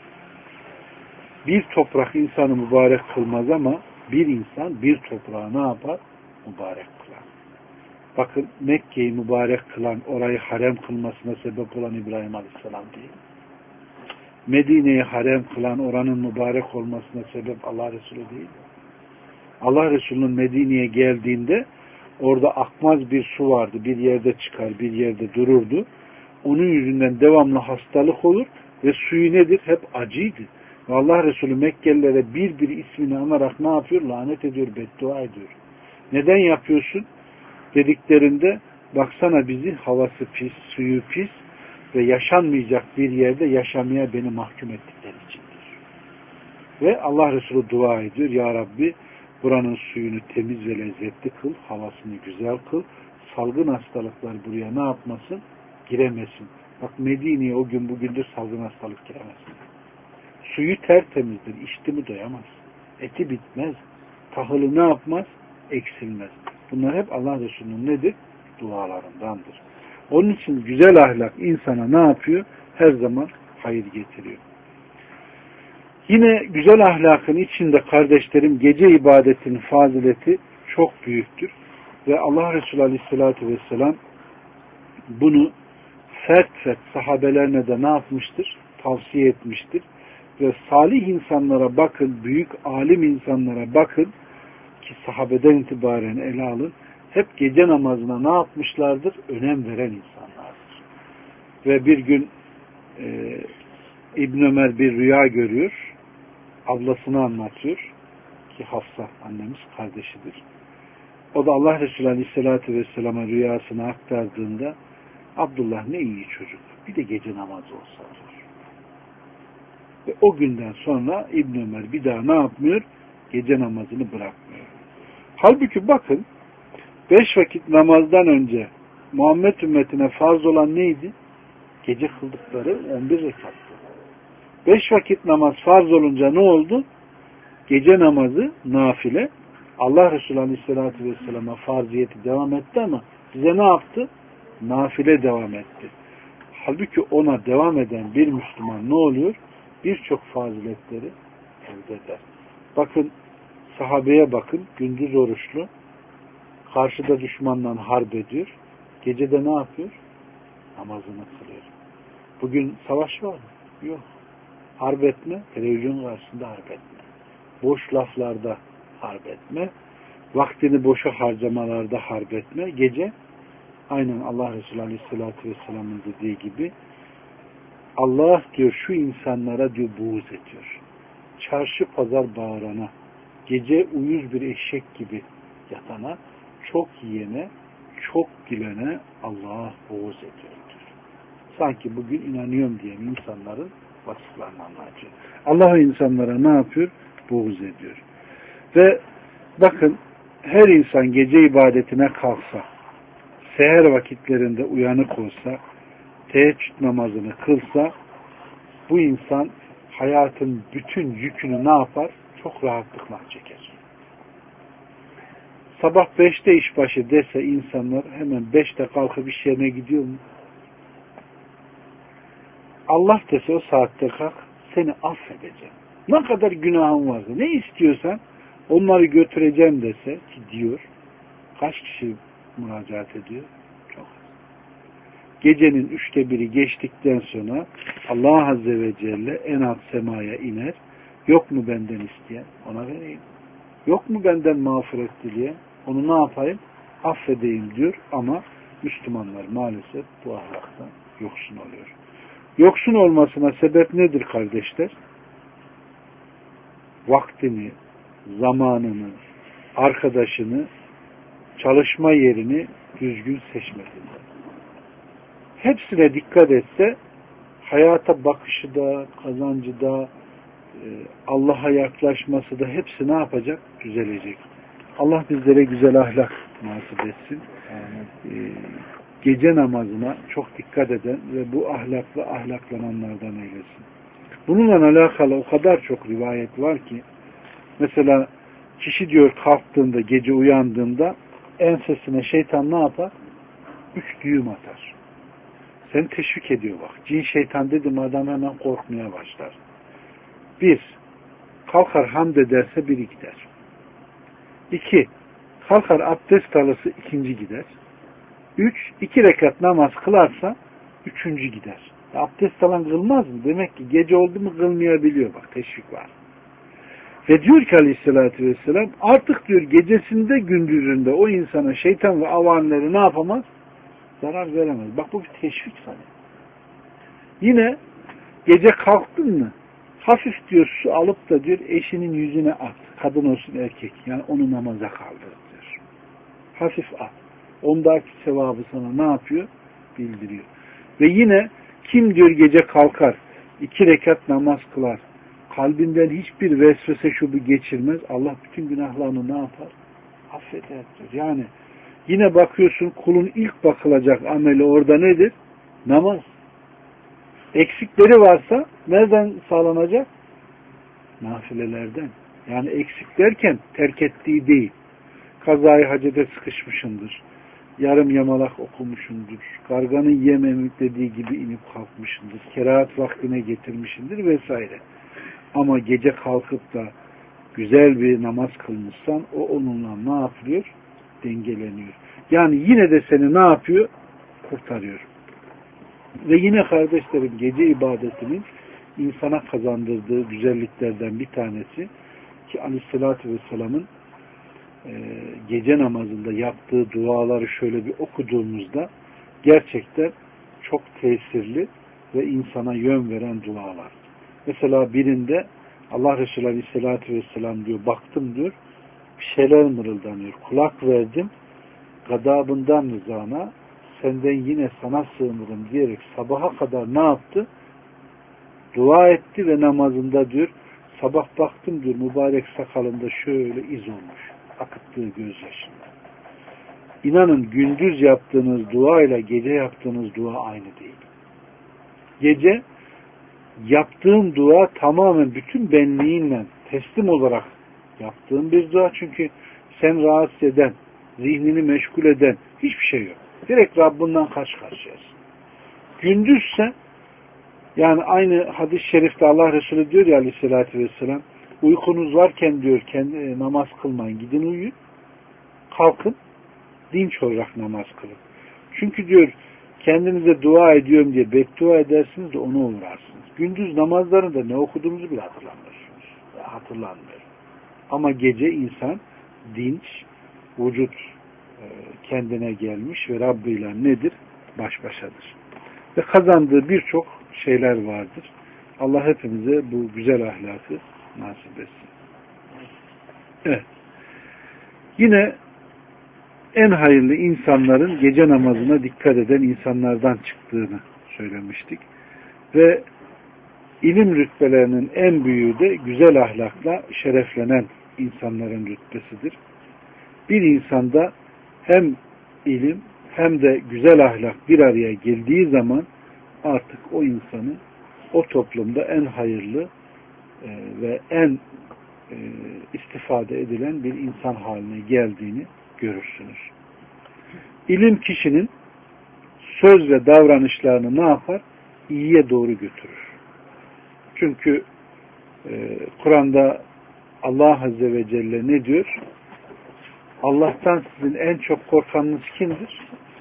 Bir toprak insanı mübarek kılmaz ama bir insan bir toprağı ne yapar? Mübarek kılar. Bakın Mekke'yi mübarek kılan, orayı harem kılmasına sebep olan İbrahim Aleyhisselam değil. Medine'yi harem kılan, oranın mübarek olmasına sebep Allah Resulü değil. Allah Resulü'nün Medine'ye geldiğinde orada akmaz bir su vardı. Bir yerde çıkar, bir yerde dururdu. Onun yüzünden devamlı hastalık olur ve suyu nedir? Hep acıydı. Ve Allah Resulü Mekkelilere bir ismini anarak ne yapıyor? Lanet ediyor, beddua ediyor. Neden yapıyorsun? Dediklerinde baksana bizi havası pis, suyu pis ve yaşanmayacak bir yerde yaşamaya beni mahkum ettikleri içindir. Ve Allah Resulü dua ediyor. Ya Rabbi buranın suyunu temiz ve lezzetli kıl, havasını güzel kıl, salgın hastalıklar buraya ne yapmasın? Giremesin. Bak Medine'ye o gün bugündür salgın hastalık giremesin. Suyu tertemizdir, içti mi doyamaz. Eti bitmez, tahılı ne yapmaz? Eksilmez. Bunlar hep Allah Resulü'nün nedir? Dualarındandır. Onun için güzel ahlak insana ne yapıyor? Her zaman hayır getiriyor. Yine güzel ahlakın içinde kardeşlerim gece ibadetinin fazileti çok büyüktür. Ve Allah Resulü Aleyhisselatü Vesselam bunu fert fert sahabelerine de ne yapmıştır? Tavsiye etmiştir. Ve salih insanlara bakın, büyük alim insanlara bakın ki sahabeden itibaren ele alın. Hep gece namazına ne yapmışlardır? Önem veren insanlardır. Ve bir gün İbn Ömer bir rüya görüyor. Ablasını anlatıyor ki Hafsa annemiz kardeşidir. O da Allah Resulü Aleyhisselatü Vesselam'a rüyasını aktardığında Abdullah ne iyi çocuk. Bir de gece namazı olsa diyor. Ve o günden sonra İbn Ömer bir daha ne yapmıyor? Gece namazını bırakmıyor. Halbuki bakın 5 vakit namazdan önce Muhammed ümmetine farz olan neydi? Gece kıldıkları 11 rekattı. 5 vakit namaz farz olunca ne oldu? Gece namazı nafile. Allah Resulü Aleyhisselatü Vesselam'a farziyeti devam etti ama bize ne yaptı? Nafile devam etti. Halbuki ona devam eden bir Müslüman ne oluyor? Birçok faziletleri elde eder. Bakın sahabeye bakın, gündüz oruçlu, karşıda düşmanla harp ediyor. Gecede ne yapıyor? Namazını kılıyor. Bugün savaş var mı? Yok. Harp etme, televizyon karşısında harp etme. Boş laflarda harp etme. Vaktini boşa harcamalarda harp etme. Gece aynen Allah Resulü Aleyhisselatü Vesselam'ın dediği gibi Allah diyor şu insanlara diyor buğz ediyor. Çarşı pazar bağırana, gece uyuz bir eşek gibi yatana, çok yiyene, çok gülene Allah buğz ediyor diyor. Sanki bugün inanıyorum diyen insanların vasıflarını anlatıyor. Allah o insanlara ne yapıyor? Buğz ediyor. Ve bakın her insan gece ibadetine kalksa, seher vakitlerinde uyanık olsa, teheccüd namazını kılsa, bu insan hayatın bütün yükünü ne yapar? Çok rahatlıkla çeker. Sabah 5'te işbaşı dese insanlar hemen 5'te kalkıp iş yerine gidiyor mu? Allah dese o saatte kalk, seni affedeceğim. Ne kadar günahın varsa, ne istiyorsan onları götüreceğim dese ki diyor, kaç kişi müracaat ediyor? Çok. Gecenin 1/3 geçtikten sonra Allah Azze ve Celle en alt semaya iner. Yok mu benden isteyen? Ona vereyim. Yok mu benden mağfiret dileyen? Onu ne yapayım? Affedeyim diyor ama Müslümanlar maalesef bu ahlaktan yoksun oluyor. Yoksun olmasına sebep nedir kardeşler? Vaktini, zamanını, arkadaşını, çalışma yerini düzgün seçmediğinde. Hepsine dikkat etse hayata bakışı da, kazancı da, Allah'a yaklaşması da hepsi ne yapacak? Düzelecek. Allah bizlere güzel ahlak nasip etsin. Gece namazına çok dikkat eden ve bu ahlakla ahlaklananlardan eylesin. Bununla alakalı o kadar çok rivayet var ki mesela kişi diyor kalktığında, gece uyandığında ensesine şeytan ne yapar? 3 düğüm atar. Seni teşvik ediyor bak. Cin şeytan dedim adam hemen korkmaya başlar. 1. Kalkar hamd ederse biri gider. 2. Kalkar abdest alırsa 2. gider. 3. 2 rekat namaz kılarsa 3. gider. Abdest alan kılmaz mı? Demek ki gece oldu mu kılmayabiliyor. Bak teşvik var. Ve diyor ki Aleyhisselatü Vesselam artık diyor gecesinde gündüzünde o insana şeytan ve avanları ne yapamaz? Zarar veremez. Bak bu bir teşvik sana. Yine gece kalktın mı hafif diyor su alıp da diyor eşinin yüzüne at. Kadın olsun erkek. Yani onu namaza kaldır diyor. Hafif at. Ondaki sevabı sana ne yapıyor? Bildiriyor. Ve yine kim diyor gece kalkar 2 rekat namaz kılar. Kalbinden hiçbir vesvese şubu geçirmez. Allah bütün günahlarını ne yapar? Affeder diyor. Yani yine bakıyorsun kulun ilk bakılacak ameli orada nedir? Namaz. Eksikleri varsa nereden sağlanacak? Nafilelerden. Yani eksik derken terk ettiği değil. Kazayı hacede sıkışmışındır. Yarım yamalak okumuşundur. Karganın yem dediği gibi inip kalkmışındır. Kerahat vaktine getirmişindir vesaire. Ama gece kalkıp da güzel bir namaz kılmışsan o onunla ne yapıyor? Dengeleniyor. Yani yine de seni ne yapıyor? Kurtarıyor. Ve yine kardeşlerim gece ibadetinin insana kazandırdığı güzelliklerden bir tanesi ki Aleyhisselatü Vesselam'ın gece namazında yaptığı duaları şöyle bir okuduğumuzda gerçekten çok tesirli ve insana yön veren dualar. Mesela birinde Allah Resulü Aleyhisselatü Vesselam diyor, baktım diyor, bir şeyler mırıldanıyor. Kulak verdim, gadabından rızana, senden yine sana sığınırım diyerek sabaha kadar ne yaptı? Dua etti ve namazında diyor, sabah baktım diyor, mübarek sakalında şöyle iz olmuş. Akıttığı gözyaşında. İnanın gündüz yaptığınız dua ile gece yaptığınız dua aynı değil. Gece yaptığın dua tamamen bütün benliğinle teslim olarak yaptığın bir dua. Çünkü sen rahatsız eden, zihnini meşgul eden hiçbir şey yok. Direkt Rabbinden karşı karşıyasın. Gündüzse yani aynı hadis-i şerifte Allah Resulü diyor ya Aleyhisselatü Vesselam, uykunuz varken diyor kendi namaz kılmayın, gidin uyuyun, kalkın dinç olarak namaz kılın. Çünkü diyor kendinize dua ediyorum diye beddua edersiniz de ona uğrarsınız. Gündüz namazlarında ne okuduğumuzu bile hatırlamıyorsunuz. Hatırlanmıyor. Ama gece insan dinç, vücut kendine gelmiş ve Rabbi ile nedir? Baş başadır. Ve kazandığı birçok şeyler vardır. Allah hepimize bu güzel ahlakı nasip etsin. Evet. Yine en hayırlı insanların gece namazına dikkat eden insanlardan çıktığını söylemiştik. Ve ilim rütbelerinin en büyüğü de güzel ahlakla şereflenen insanların rütbesidir. Bir insanda hem ilim hem de güzel ahlak bir araya geldiği zaman artık o insanın o toplumda en hayırlı ve en istifade edilen bir insan haline geldiğini görürsünüz. İlim kişinin söz ve davranışlarını ne yapar? İyiye doğru götürür. Çünkü Kur'an'da Allah Azze ve Celle ne diyor? Allah'tan sizin en çok korkanınız kimdir?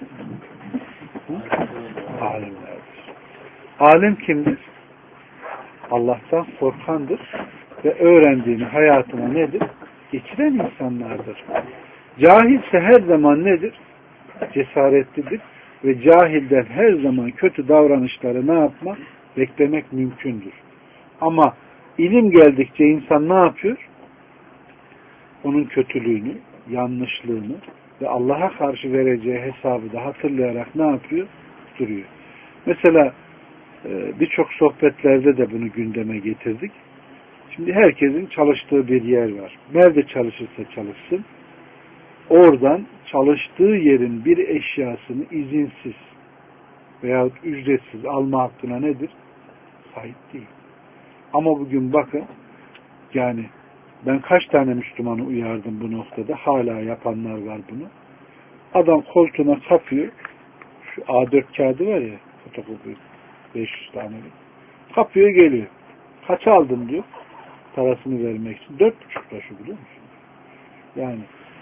Alimlerdir. Alim kimdir? Allah'tan korkandır ve öğrendiğini hayatına nedir? Geçiren insanlardır. Cahilse her zaman nedir? Cesaretlidir ve cahilden her zaman kötü davranışları ne yapmak? Beklemek mümkündür. Ama ilim geldikçe insan ne yapıyor? Onun kötülüğünü, yanlışlığını ve Allah'a karşı vereceği hesabı da hatırlayarak ne yapıyor? Duruyor. Mesela birçok sohbetlerde de bunu gündeme getirdik. Şimdi herkesin çalıştığı bir yer var. Nerede çalışırsa çalışsın, oradan çalıştığı yerin bir eşyasını izinsiz veyahut ücretsiz alma hakkına nedir? Sahip değil. Ama bugün bakın, yani ben kaç tane Müslümanı uyardım bu noktada, hala yapanlar var bunu. Adam koltuğuna kapıyor, şu A4 kağıdı var ya, fotokopi 500 tane. Kapıyor geliyor. Kaç aldın diyor. Parasını vermek için. 4,5 taşı biliyor musun? Yani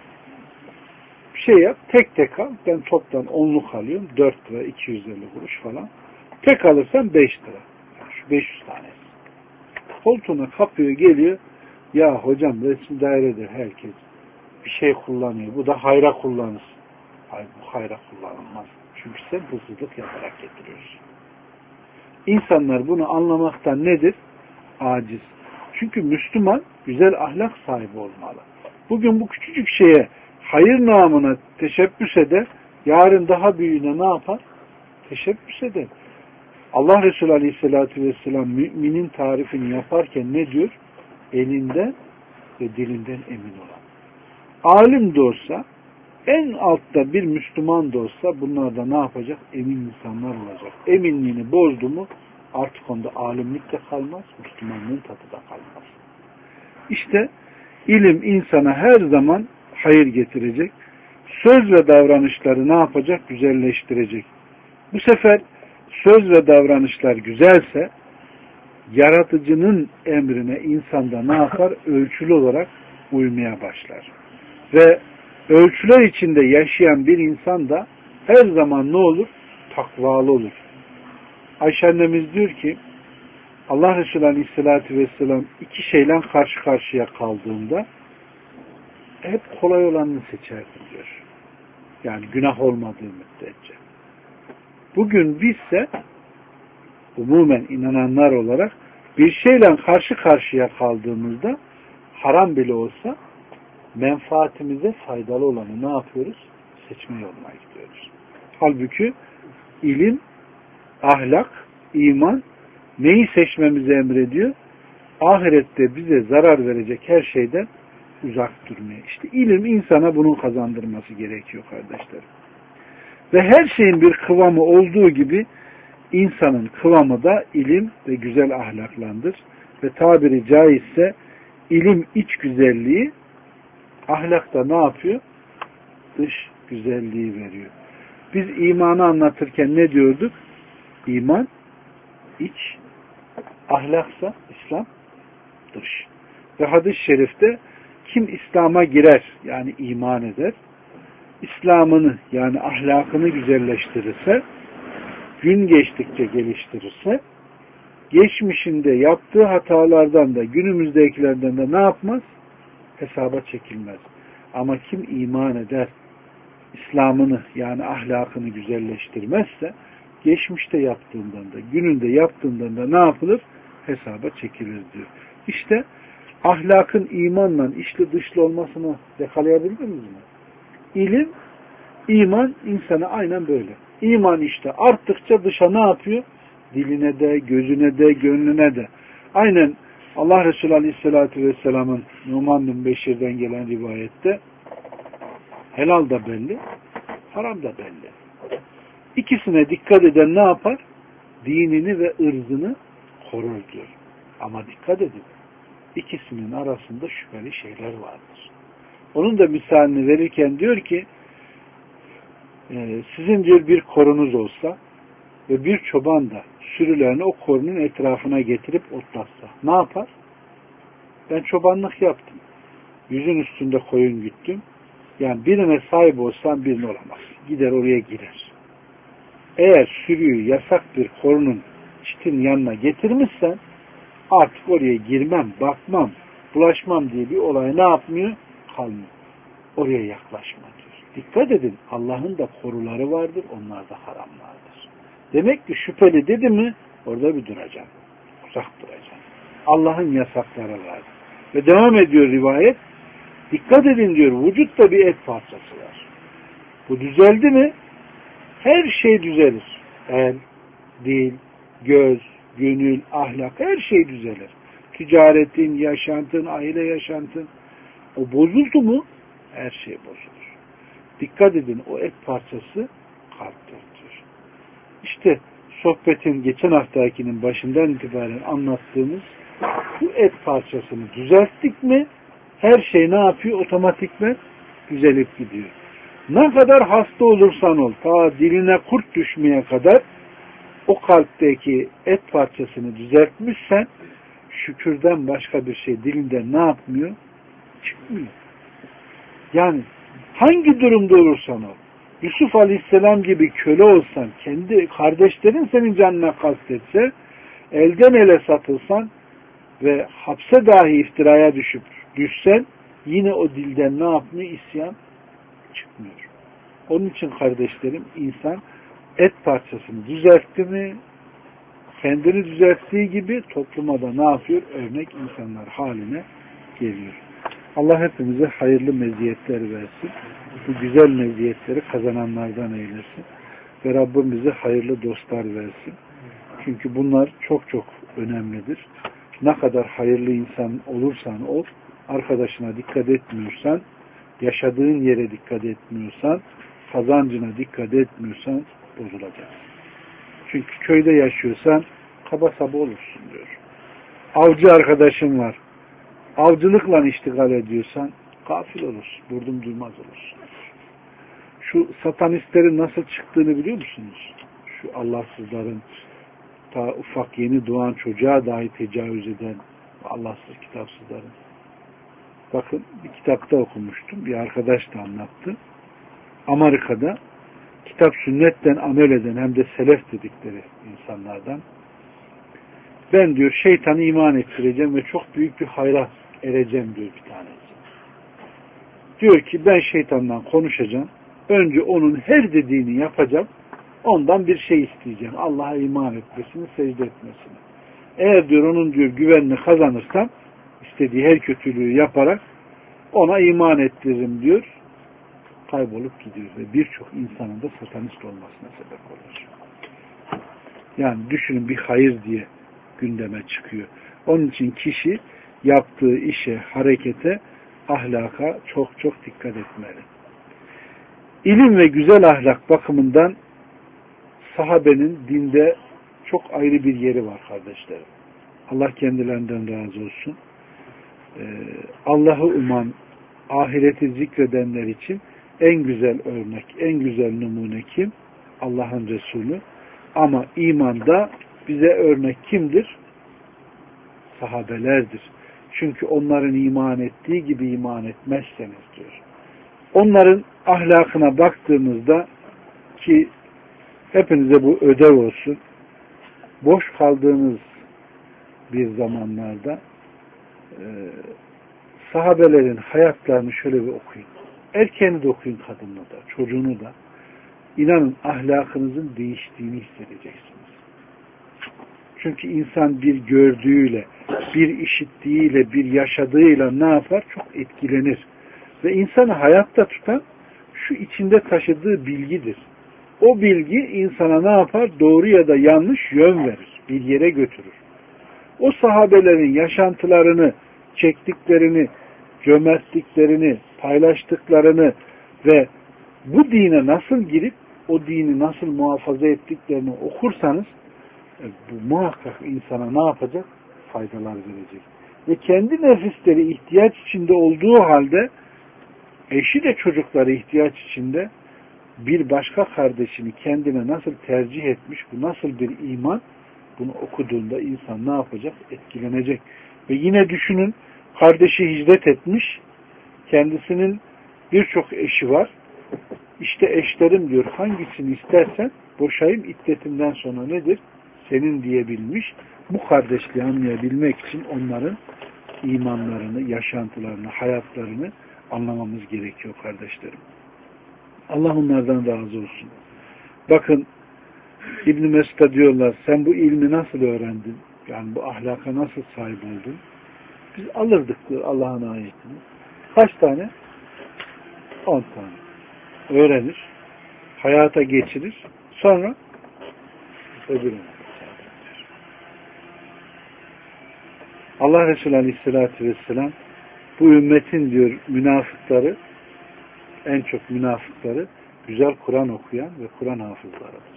bir şey yap. Tek tek al. Ben toptan 10'luk alıyorum. 4 lira 250 kuruş falan. Tek alırsan 5 lira. Yani şu 500 tanesi. Koltuğuna kapıyor geliyor. Ya hocam resim dairede herkes bir şey kullanıyor. Bu da hayra kullanır. Hayır, bu hayra kullanılmaz. Çünkü sen hırsızlık yaparak getiriyorsun. İnsanlar bunu anlamaktan nedir? Aciz. Çünkü Müslüman güzel ahlak sahibi olmalı. Bugün bu küçücük şeye hayır namına teşebbüs eder, yarın daha büyüğüne ne yapar? Teşebbüs eder. Allah Resulü Aleyhisselatü Vesselam müminin tarifini yaparken ne diyor? Elinden ve dilinden emin olan. Alim de olsa, en altta bir Müslüman da olsa bunlar da ne yapacak? Emin insanlar olacak. Eminliğini bozdu mu artık onda alimlik de kalmaz, Müslümanlığın tadı da kalmaz. İşte ilim insana her zaman hayır getirecek. Söz ve davranışları ne yapacak? Güzelleştirecek. Bu sefer söz ve davranışlar güzelse yaratıcının emrine insanda ne yapar? Ölçülü olarak uymaya başlar. Ve ölçüler içinde yaşayan bir insan da her zaman ne olur? Takvalı olur. Ayşe annemiz diyor ki Allah Resulü Aleyhisselatü Vesselam iki şeyle karşı karşıya kaldığında hep kolay olanını seçerdi diyor. Yani günah olmadığı müddetçe. Bugün bizse umumen inananlar olarak bir şeyle karşı karşıya kaldığımızda haram bile olsa menfaatimize faydalı olanı ne yapıyoruz? Seçme yoluna gidiyoruz. Halbuki ilim, ahlak, iman neyi seçmemizi emrediyor? Ahirette bize zarar verecek her şeyden uzak durmaya. İşte ilim insana bunun kazandırması gerekiyor kardeşlerim. Ve her şeyin bir kıvamı olduğu gibi insanın kıvamı da ilim ve güzel ahlaklandır. Ve tabiri caizse ilim iç güzelliği, ahlakta ne yapıyor? Dış güzelliği veriyor. Biz imanı anlatırken ne diyorduk? İman iç, ahlaksa İslam dış. Ve hadis-i şerifte kim İslam'a girer, yani iman eder, İslam'ını yani ahlakını güzelleştirirse, gün geçtikçe geliştirirse, geçmişinde yaptığı hatalardan da günümüzdekilerden de ne yapmaz? Hesaba çekilmez. Ama kim iman eder, İslam'ını yani ahlakını güzelleştirmezse, geçmişte yaptığından da gününde yaptığından da ne yapılır? Hesaba çekilir diyor. İşte ahlakın imanla içli dışlı olmasını yakalayabildiniz mi? İlim, iman insana aynen böyle. İman işte arttıkça dışa ne yapıyor? Diline de, gözüne de, gönlüne de. Aynen Allah Resulü Aleyhisselatü Vesselam'ın Numan bin Beşir'den gelen rivayette helal da belli, haram da belli. İkisine dikkat eden ne yapar? Dinini ve ırzını korur diyor. Ama dikkat edin. İkisinin arasında şüpheli şeyler vardır. Onun da misalini verirken diyor ki sizin diyor bir korunuz olsa ve bir çoban da sürülerini o korunun etrafına getirip otlatsa ne yapar? Ben çobanlık yaptım. Yüzün üstünde koyun güttüm. Yani birine sahip olsam birine olamaz. Gider oraya girer. Eğer sürüyü yasak bir korunun çitin yanına getirmişsen artık oraya girmem, bakmam, bulaşmam diye bir olay ne yapmıyor? Kalmıyor. Oraya yaklaşma diyor. Dikkat edin. Allah'ın da koruları vardır. Onlar da haramlardır. Demek ki şüpheli dedi mi orada bir duracağım. Uzak duracağım. Allah'ın yasakları vardır. Ve devam ediyor rivayet. Dikkat edin diyor. Vücutta bir et parçası var. Bu düzeldi mi her şey düzelir. El, dil, göz, gönül, ahlak her şey düzelir. Ticaretin, yaşantın, aile yaşantın. O bozuldu mu her şey bozulur. Dikkat edin o et parçası kalptir diyor. İşte sohbetin geçen haftakinin başından itibaren anlattığımız bu et parçasını düzelttik mi her şey ne yapıyor? Otomatikman düzelip gidiyor. Ne kadar hasta olursan ol, ta diline kurt düşmeye kadar o kalpteki et parçasını düzeltmişsen şükürden başka bir şey dilinden ne yapmıyor? Çıkmıyor. Yani hangi durumda olursan ol, Yusuf Aleyhisselam gibi köle olsan, kendi kardeşlerin senin canına kastetse, elden ele satılsan ve hapse dahi iftiraya düşsen, yine o dilden ne yapmıyor? İsyan çıkmıyor. Onun için kardeşlerim, insan et parçasını düzeltti mi, kendini düzelttiği gibi topluma da ne yapıyor? Örnek insanlar haline geliyor. Allah hepimize hayırlı meziyetler versin. Bu güzel meziyetleri kazananlardan eylesin. Ve Rabbim bize hayırlı dostlar versin. Çünkü bunlar çok çok önemlidir. Ne kadar hayırlı insan olursan ol, arkadaşına dikkat etmiyorsan, yaşadığın yere dikkat etmiyorsan, kazancına dikkat etmiyorsan bozulacaksın. Çünkü köyde yaşıyorsan kaba saba olursun diyor. Avcı arkadaşın var. Avcılıkla iştigal ediyorsan gafil olursun. Vurdum duymaz olursun. Şu satanistlerin nasıl çıktığını biliyor musunuz? Şu Allahsızların ta ufak yeni doğan çocuğa dahi tecavüz eden Allahsız kitapsızların. Bakın bir kitapta okumuştum. Bir arkadaş da anlattı. Amerika'da kitap sünnetten amel eden hem de selef dedikleri insanlardan. Ben diyor şeytanı iman ettireceğim ve çok büyük bir hayra ereceğim diyor bir tanesi. Diyor ki ben şeytandan konuşacağım. Önce onun her dediğini yapacağım. Ondan bir şey isteyeceğim. Allah'a iman etmesini, secde etmesini. Eğer diyor onun diyor güvenini kazanırsam istediği her kötülüğü yaparak ona iman ettiririm diyor. Kaybolup gidiyor ve birçok insanın da satanist olmasına sebep olur. Yani düşünün bir hayır diye gündeme çıkıyor. Onun için kişi yaptığı işe, harekete, ahlaka çok çok dikkat etmeli. İlim ve güzel ahlak bakımından sahabenin dinde çok ayrı bir yeri var kardeşlerim. Allah kendilerinden razı olsun. Allah'ı uman, ahireti zikredenler için en güzel örnek, en güzel numune kim? Allah'ın Resulü. Ama imanda bize örnek kimdir? Sahabelerdir. Çünkü onların iman ettiği gibi iman etmezseniz diyor. Onların ahlakına baktığımızda ki hepinize bu ödev olsun. Boş kaldığınız bir zamanlarda sahabelerin hayatlarını şöyle bir okuyun. Erkeğini de okuyun, kadını da, çocuğunu da. İnanın ahlakınızın değiştiğini hissedeceksiniz. Çünkü insan bir gördüğüyle, bir işittiğiyle, bir yaşadığıyla ne yapar? Çok etkilenir. Ve insanı hayatta tutan şu içinde taşıdığı bilgidir. O bilgi insana ne yapar? Doğru ya da yanlış yön verir. Bir yere götürür. O sahabelerin yaşantılarını, çektiklerini, cömertliklerini, paylaştıklarını ve bu dine nasıl girip o dini nasıl muhafaza ettiklerini okursanız bu muhakkak insana ne yapacak? Faydalar verecek. Ve kendi nefisleri ihtiyaç içinde olduğu halde eşi de çocukları ihtiyaç içinde bir başka kardeşini kendine nasıl tercih etmiş, bu nasıl bir iman, bunu okuduğunda insan ne yapacak? Etkilenecek. Ve yine düşünün, kardeşi hicret etmiş, kendisinin birçok eşi var. İşte eşlerim diyor, hangisini istersen boşayayım, iddetimden sonra nedir? Senin diyebilmiş. Bu kardeşliği anlayabilmek için onların imanlarını, yaşantılarını, hayatlarını anlamamız gerekiyor kardeşlerim. Allah onlardan razı olsun. Bakın İbn-i Mesud'a diyorlar, sen bu ilmi nasıl öğrendin? Yani bu ahlaka nasıl sahip oldun? Biz alırdık diyor Allah'ın ayetini. Kaç tane? 10 tane. Öğrenir, hayata geçirir, sonra öbürüne. Allah Resulü Aleyhisselatü Vesselam bu ümmetin diyor münafıkları, en çok münafıkları güzel Kur'an okuyan ve Kur'an hafızlarıdır.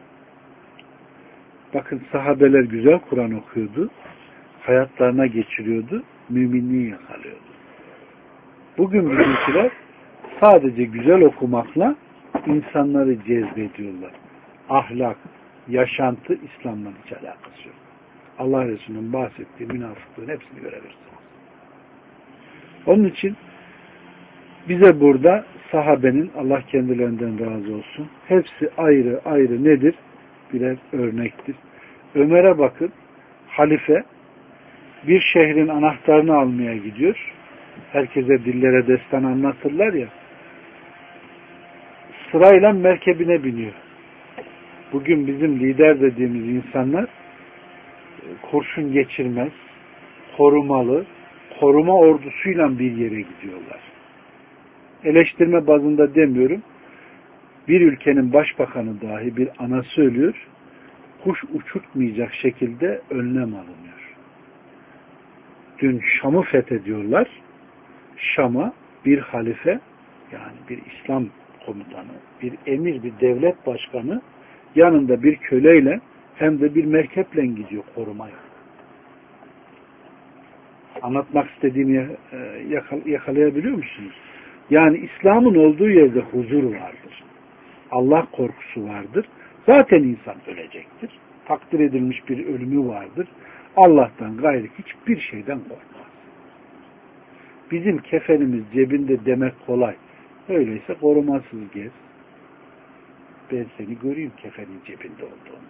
Bakın sahabeler güzel Kur'an okuyordu, hayatlarına geçiriyordu, müminliği yakalıyordu. Bugün bizimkiler sadece güzel okumakla insanları cezbediyorlar. Ahlak, yaşantı İslam'la hiç alakası yok. Allah Resulü'nün bahsettiği münafıklığın hepsini görebilirsiniz. Onun için bize burada sahabenin, Allah kendilerinden razı olsun, hepsi ayrı ayrı nedir? Birer örnektir. Ömer'e bakın, halife bir şehrin anahtarını almaya gidiyor. Herkese dillere destan anlatırlar ya. Sırayla merkebine biniyor. Bugün bizim lider dediğimiz insanlar kurşun geçirmez, korumalı, koruma ordusuyla bir yere gidiyorlar. Eleştirme bazında demiyorum. Bir ülkenin başbakanı dahi bir anası ölüyor. Kuş uçurtmayacak şekilde önlem alınıyor. Dün Şam'ı fethediyorlar. Şam'a bir halife, yani bir İslam komutanı, bir emir, bir devlet başkanı yanında bir köleyle hem de bir merkeple gidiyor korumaya. Anlatmak istediğimi yakalayabiliyor musunuz? Yani İslam'ın olduğu yerde huzur vardır. Allah korkusu vardır. Zaten insan ölecektir. Takdir edilmiş bir ölümü vardır. Allah'tan gayrı hiçbir şeyden korkmaz. Bizim kefenimiz cebinde demek kolay. Öyleyse korumasız gez. ben seni göreyim kefenin cebinde olduğunu.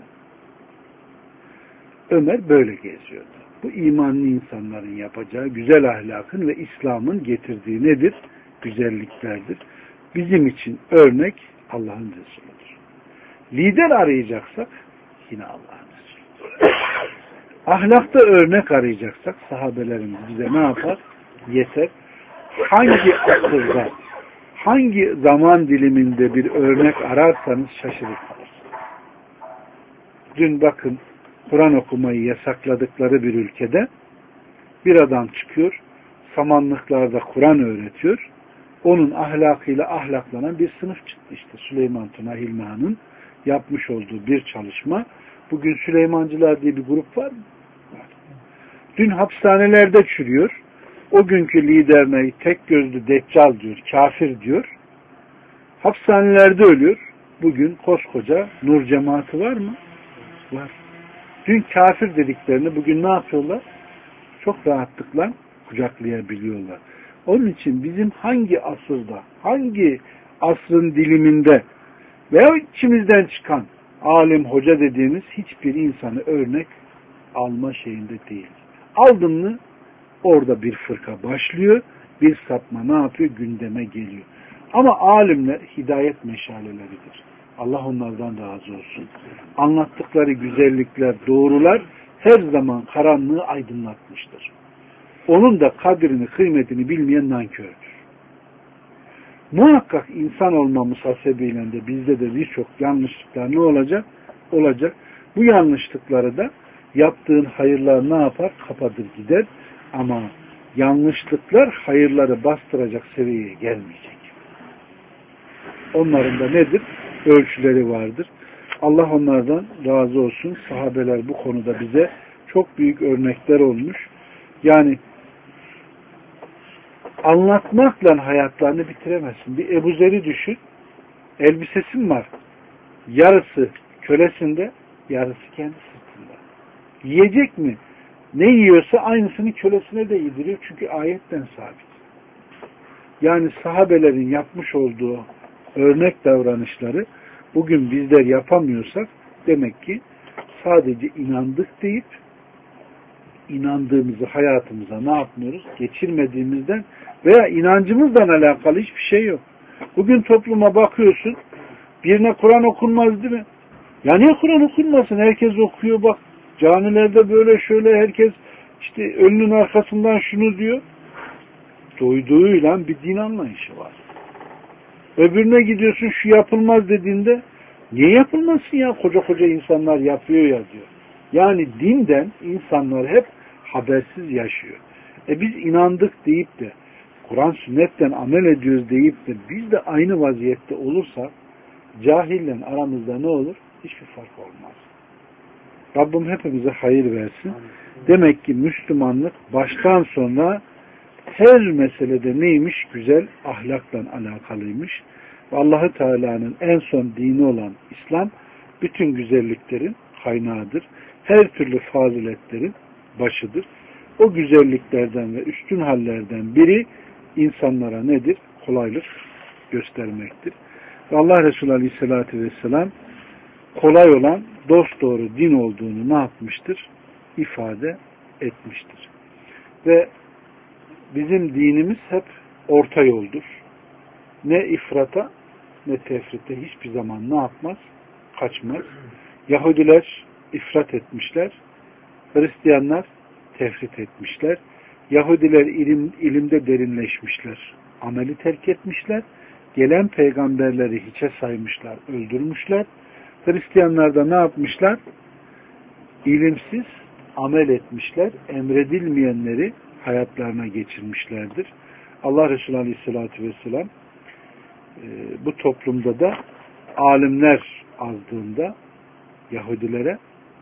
Ömer böyle geziyordu. Bu imanlı insanların yapacağı güzel ahlakın ve İslam'ın getirdiği nedir? Güzelliklerdir. Bizim için örnek Allah'ın Resulüdür. Lider arayacaksak yine Allah'ın Resulüdür. Ahlakta örnek arayacaksak sahabelerimiz bize ne yapar? Yeter. Hangi asırda, hangi zaman diliminde bir örnek ararsanız şaşırırsınız. Dün bakın Kur'an okumayı yasakladıkları bir ülkede bir adam çıkıyor, samanlıklarda Kur'an öğretiyor. Onun ahlakıyla ahlaklanan bir sınıf çıktı işte. Süleyman Tuna Hilmi'nin yapmış olduğu bir çalışma. Bugün Süleymancılar diye bir grup var mı? Var. Dün hapishanelerde çürüyor. O günkü liderine tek gözlü deccal diyor, kafir diyor. Hapishanelerde ölüyor. Bugün koskoca nur cemaati var mı? Var. Dün kafir dediklerini bugün ne yapıyorlar? Çok rahatlıkla kucaklayabiliyorlar. Onun için bizim hangi asırda, hangi asrın diliminde veya içimizden çıkan alim, hoca dediğimiz hiçbir insanı örnek alma şeyinde değil. Aldın mı orada bir fırka başlıyor, bir sapma ne yapıyor? Gündeme geliyor. Ama alimler hidayet meşaleleridir. Allah onlardan razı olsun. Anlattıkları güzellikler, doğrular her zaman karanlığı aydınlatmıştır. Onun da kadrini, kıymetini bilmeyen nankördür. Muhakkak insan olmamız hasebiyle de bizde de birçok yanlışlıklar ne olacak? Olacak. Bu yanlışlıkları da yaptığın hayırlar ne yapar? Kapatır gider. Ama yanlışlıklar hayırları bastıracak seviyeye gelmeyecek. Onların da nedir? Ölçüleri vardır. Allah onlardan razı olsun. Sahabeler bu konuda bize çok büyük örnekler olmuş. Yani anlatmakla hayatlarını bitiremezsin. Bir Ebu Zer'i düşün. Elbisesin var. Yarısı kölesinde, yarısı kendi sırtında. Yiyecek mi? Ne yiyorsa aynısını kölesine de yediriyor. Çünkü ayetten sabit. Yani sahabelerin yapmış olduğu örnek davranışları bugün bizler yapamıyorsak demek ki sadece inandık deyip inandığımızı hayatımıza ne yapmıyoruz? Geçirmediğimizden veya inancımızla alakalı hiçbir şey yok. Bugün topluma bakıyorsun, birine Kur'an okunmaz değil mi? Ya niye Kur'an okunmasın? Herkes okuyor bak. Camilerde böyle şöyle herkes işte ölünün arkasından şunu diyor. Duyduğuyla bir din anlayışı var. Öbürüne gidiyorsun şu yapılmaz dediğinde niye yapılmasın ya? Koca koca insanlar yapıyor ya diyor. Yani dinden insanlar hep habersiz yaşıyor. Biz inandık deyip de Kur'an sünnetten amel ediyoruz deyip de biz de aynı vaziyette olursak cahille aramızda ne olur? Hiçbir fark olmaz. Rabbim hepimize hayır versin. Demek ki Müslümanlık baştan sona her meselede neymiş? Güzel ahlakla alakalıymış. Ve Allah-u Teala'nın en son dini olan İslam bütün güzelliklerin kaynağıdır. Her türlü faziletlerin başıdır. O güzelliklerden ve üstün hallerden biri insanlara nedir? Kolaylık göstermektir. Ve Allah Resulü Aleyhisselatü Vesselam kolay olan dosdoğru din olduğunu ne yapmıştır? İfade etmiştir. Ve bizim dinimiz hep orta yoldur. Ne ifrata ne tefrite hiçbir zaman ne yapmaz? Kaçmaz. Yahudiler ifrat etmişler. Hristiyanlar tefrit etmişler. Yahudiler ilimde derinleşmişler. Ameli terk etmişler. Gelen peygamberleri hiçe saymışlar, öldürmüşler. Hristiyanlar da ne yapmışlar? İlimsiz amel etmişler. Emredilmeyenleri hayatlarına geçirmişlerdir. Allah Resulü Aleyhisselatü Vesselam bu toplumda da alimler azdığında Yahudilere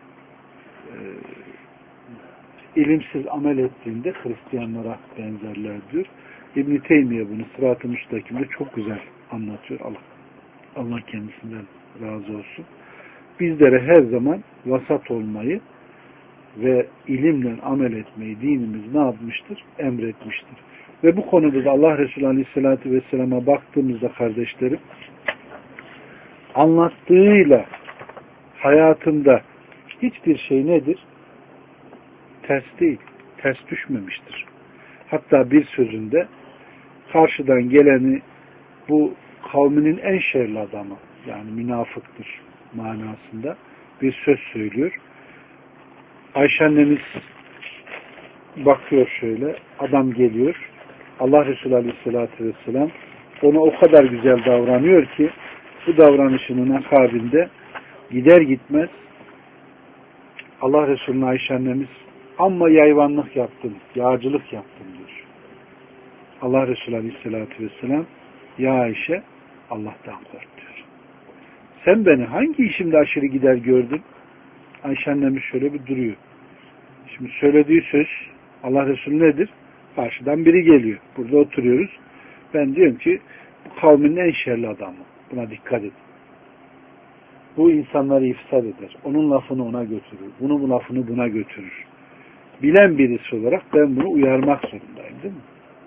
ilimsiz amel ettiğinde Hristiyanlara benzerler diyor. İbn-i Teymiye bunu Sırat-ı Müstakim'de çok güzel anlatıyor. Allah kendisinden razı olsun. Bizlere her zaman vasat olmayı ve ilimle amel etmeyi dinimiz ne yapmıştır? Emretmiştir. Ve bu konuda da Allah Resulü Aleyhisselatü Vesselam'a baktığımızda kardeşlerim anlattığıyla hayatında hiçbir şey nedir? Ters değil. Ters düşmemiştir. Hatta bir sözünde karşıdan geleni bu kavminin en şerli adamı, yani münafıktır manasında bir söz söylüyor. Ayşe annemiz bakıyor şöyle, adam geliyor. Allah Resulü Aleyhisselatü Vesselam ona o kadar güzel davranıyor ki bu davranışının akabinde gider gitmez Allah Resulü'nün Ayşe annemiz amma yayvanlık yaptın, yağcılık yaptın diyor. Allah Resulü Aleyhisselatü Vesselam ya Ayşe Allah'tan kork diyor. Sen beni hangi işimde aşırı gider gördün? Ayşe annemiz şöyle bir duruyor. Şimdi söylediği söz Allah Resulü nedir? Karşıdan biri geliyor. Burada oturuyoruz. Ben diyorum ki bu kavmin en şerli adamı. Buna dikkat edin. Bu insanları ifsad eder. Onun lafını ona götürür. Bu lafını buna götürür. Bilen birisi olarak ben bunu uyarmak zorundayım, değil mi?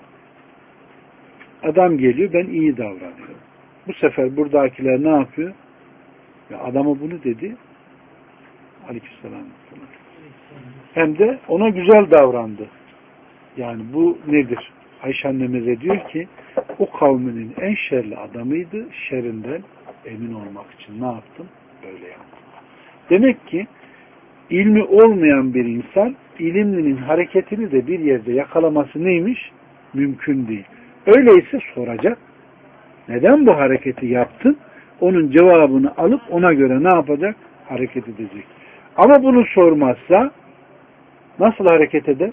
Adam geliyor, ben iyi davranıyorum. Bu sefer buradakiler ne yapıyor? Ya adama bunu dedi. Aleykümselam. Hem de ona güzel davrandı. Yani bu nedir? Ayşe annemize diyor ki o kavminin en şerli adamıydı. Şerrinden emin olmak için ne yaptım? Böyle yaptım. Demek ki ilmi olmayan bir insan ilimlinin hareketini de bir yerde yakalaması neymiş? Mümkün değil. Öyleyse soracak. Neden bu hareketi yaptın? Onun cevabını alıp ona göre ne yapacak? Hareket edecek. Ama bunu sormazsa nasıl hareket eder?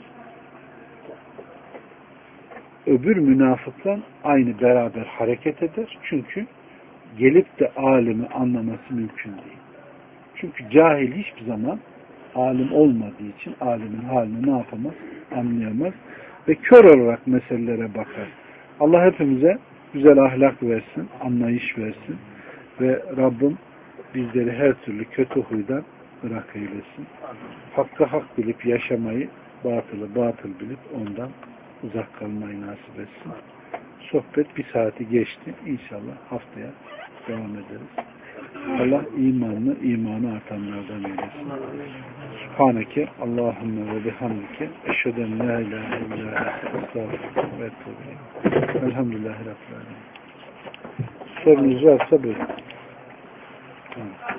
Öbür münafıkla aynı beraber hareket eder. Çünkü gelip de alimi anlaması mümkün değil. Çünkü cahil hiçbir zaman alim olmadığı için alimin halini ne yapamaz? Anlayamaz. Ve kör olarak meselelere bakar. Allah hepimize güzel ahlak versin, anlayış versin. Ve Rabbim bizleri her türlü kötü huydan bırak eylesin. Hakkı hak bilip yaşamayı, batılı batıl bilip ondan uzak kalmayı nasip etsin. Sohbet bir saati geçti. İnşallah haftaya devam ederiz. Allah imanlı, imanı artanlardan eylesin. Subhaneke Allahümme ve bihamdike eşheden la ilahe illa estağfurullah ve etûbü. Elhamdülillahi Rabbil alemin. Sorunuz varsa buyurun. Tamam.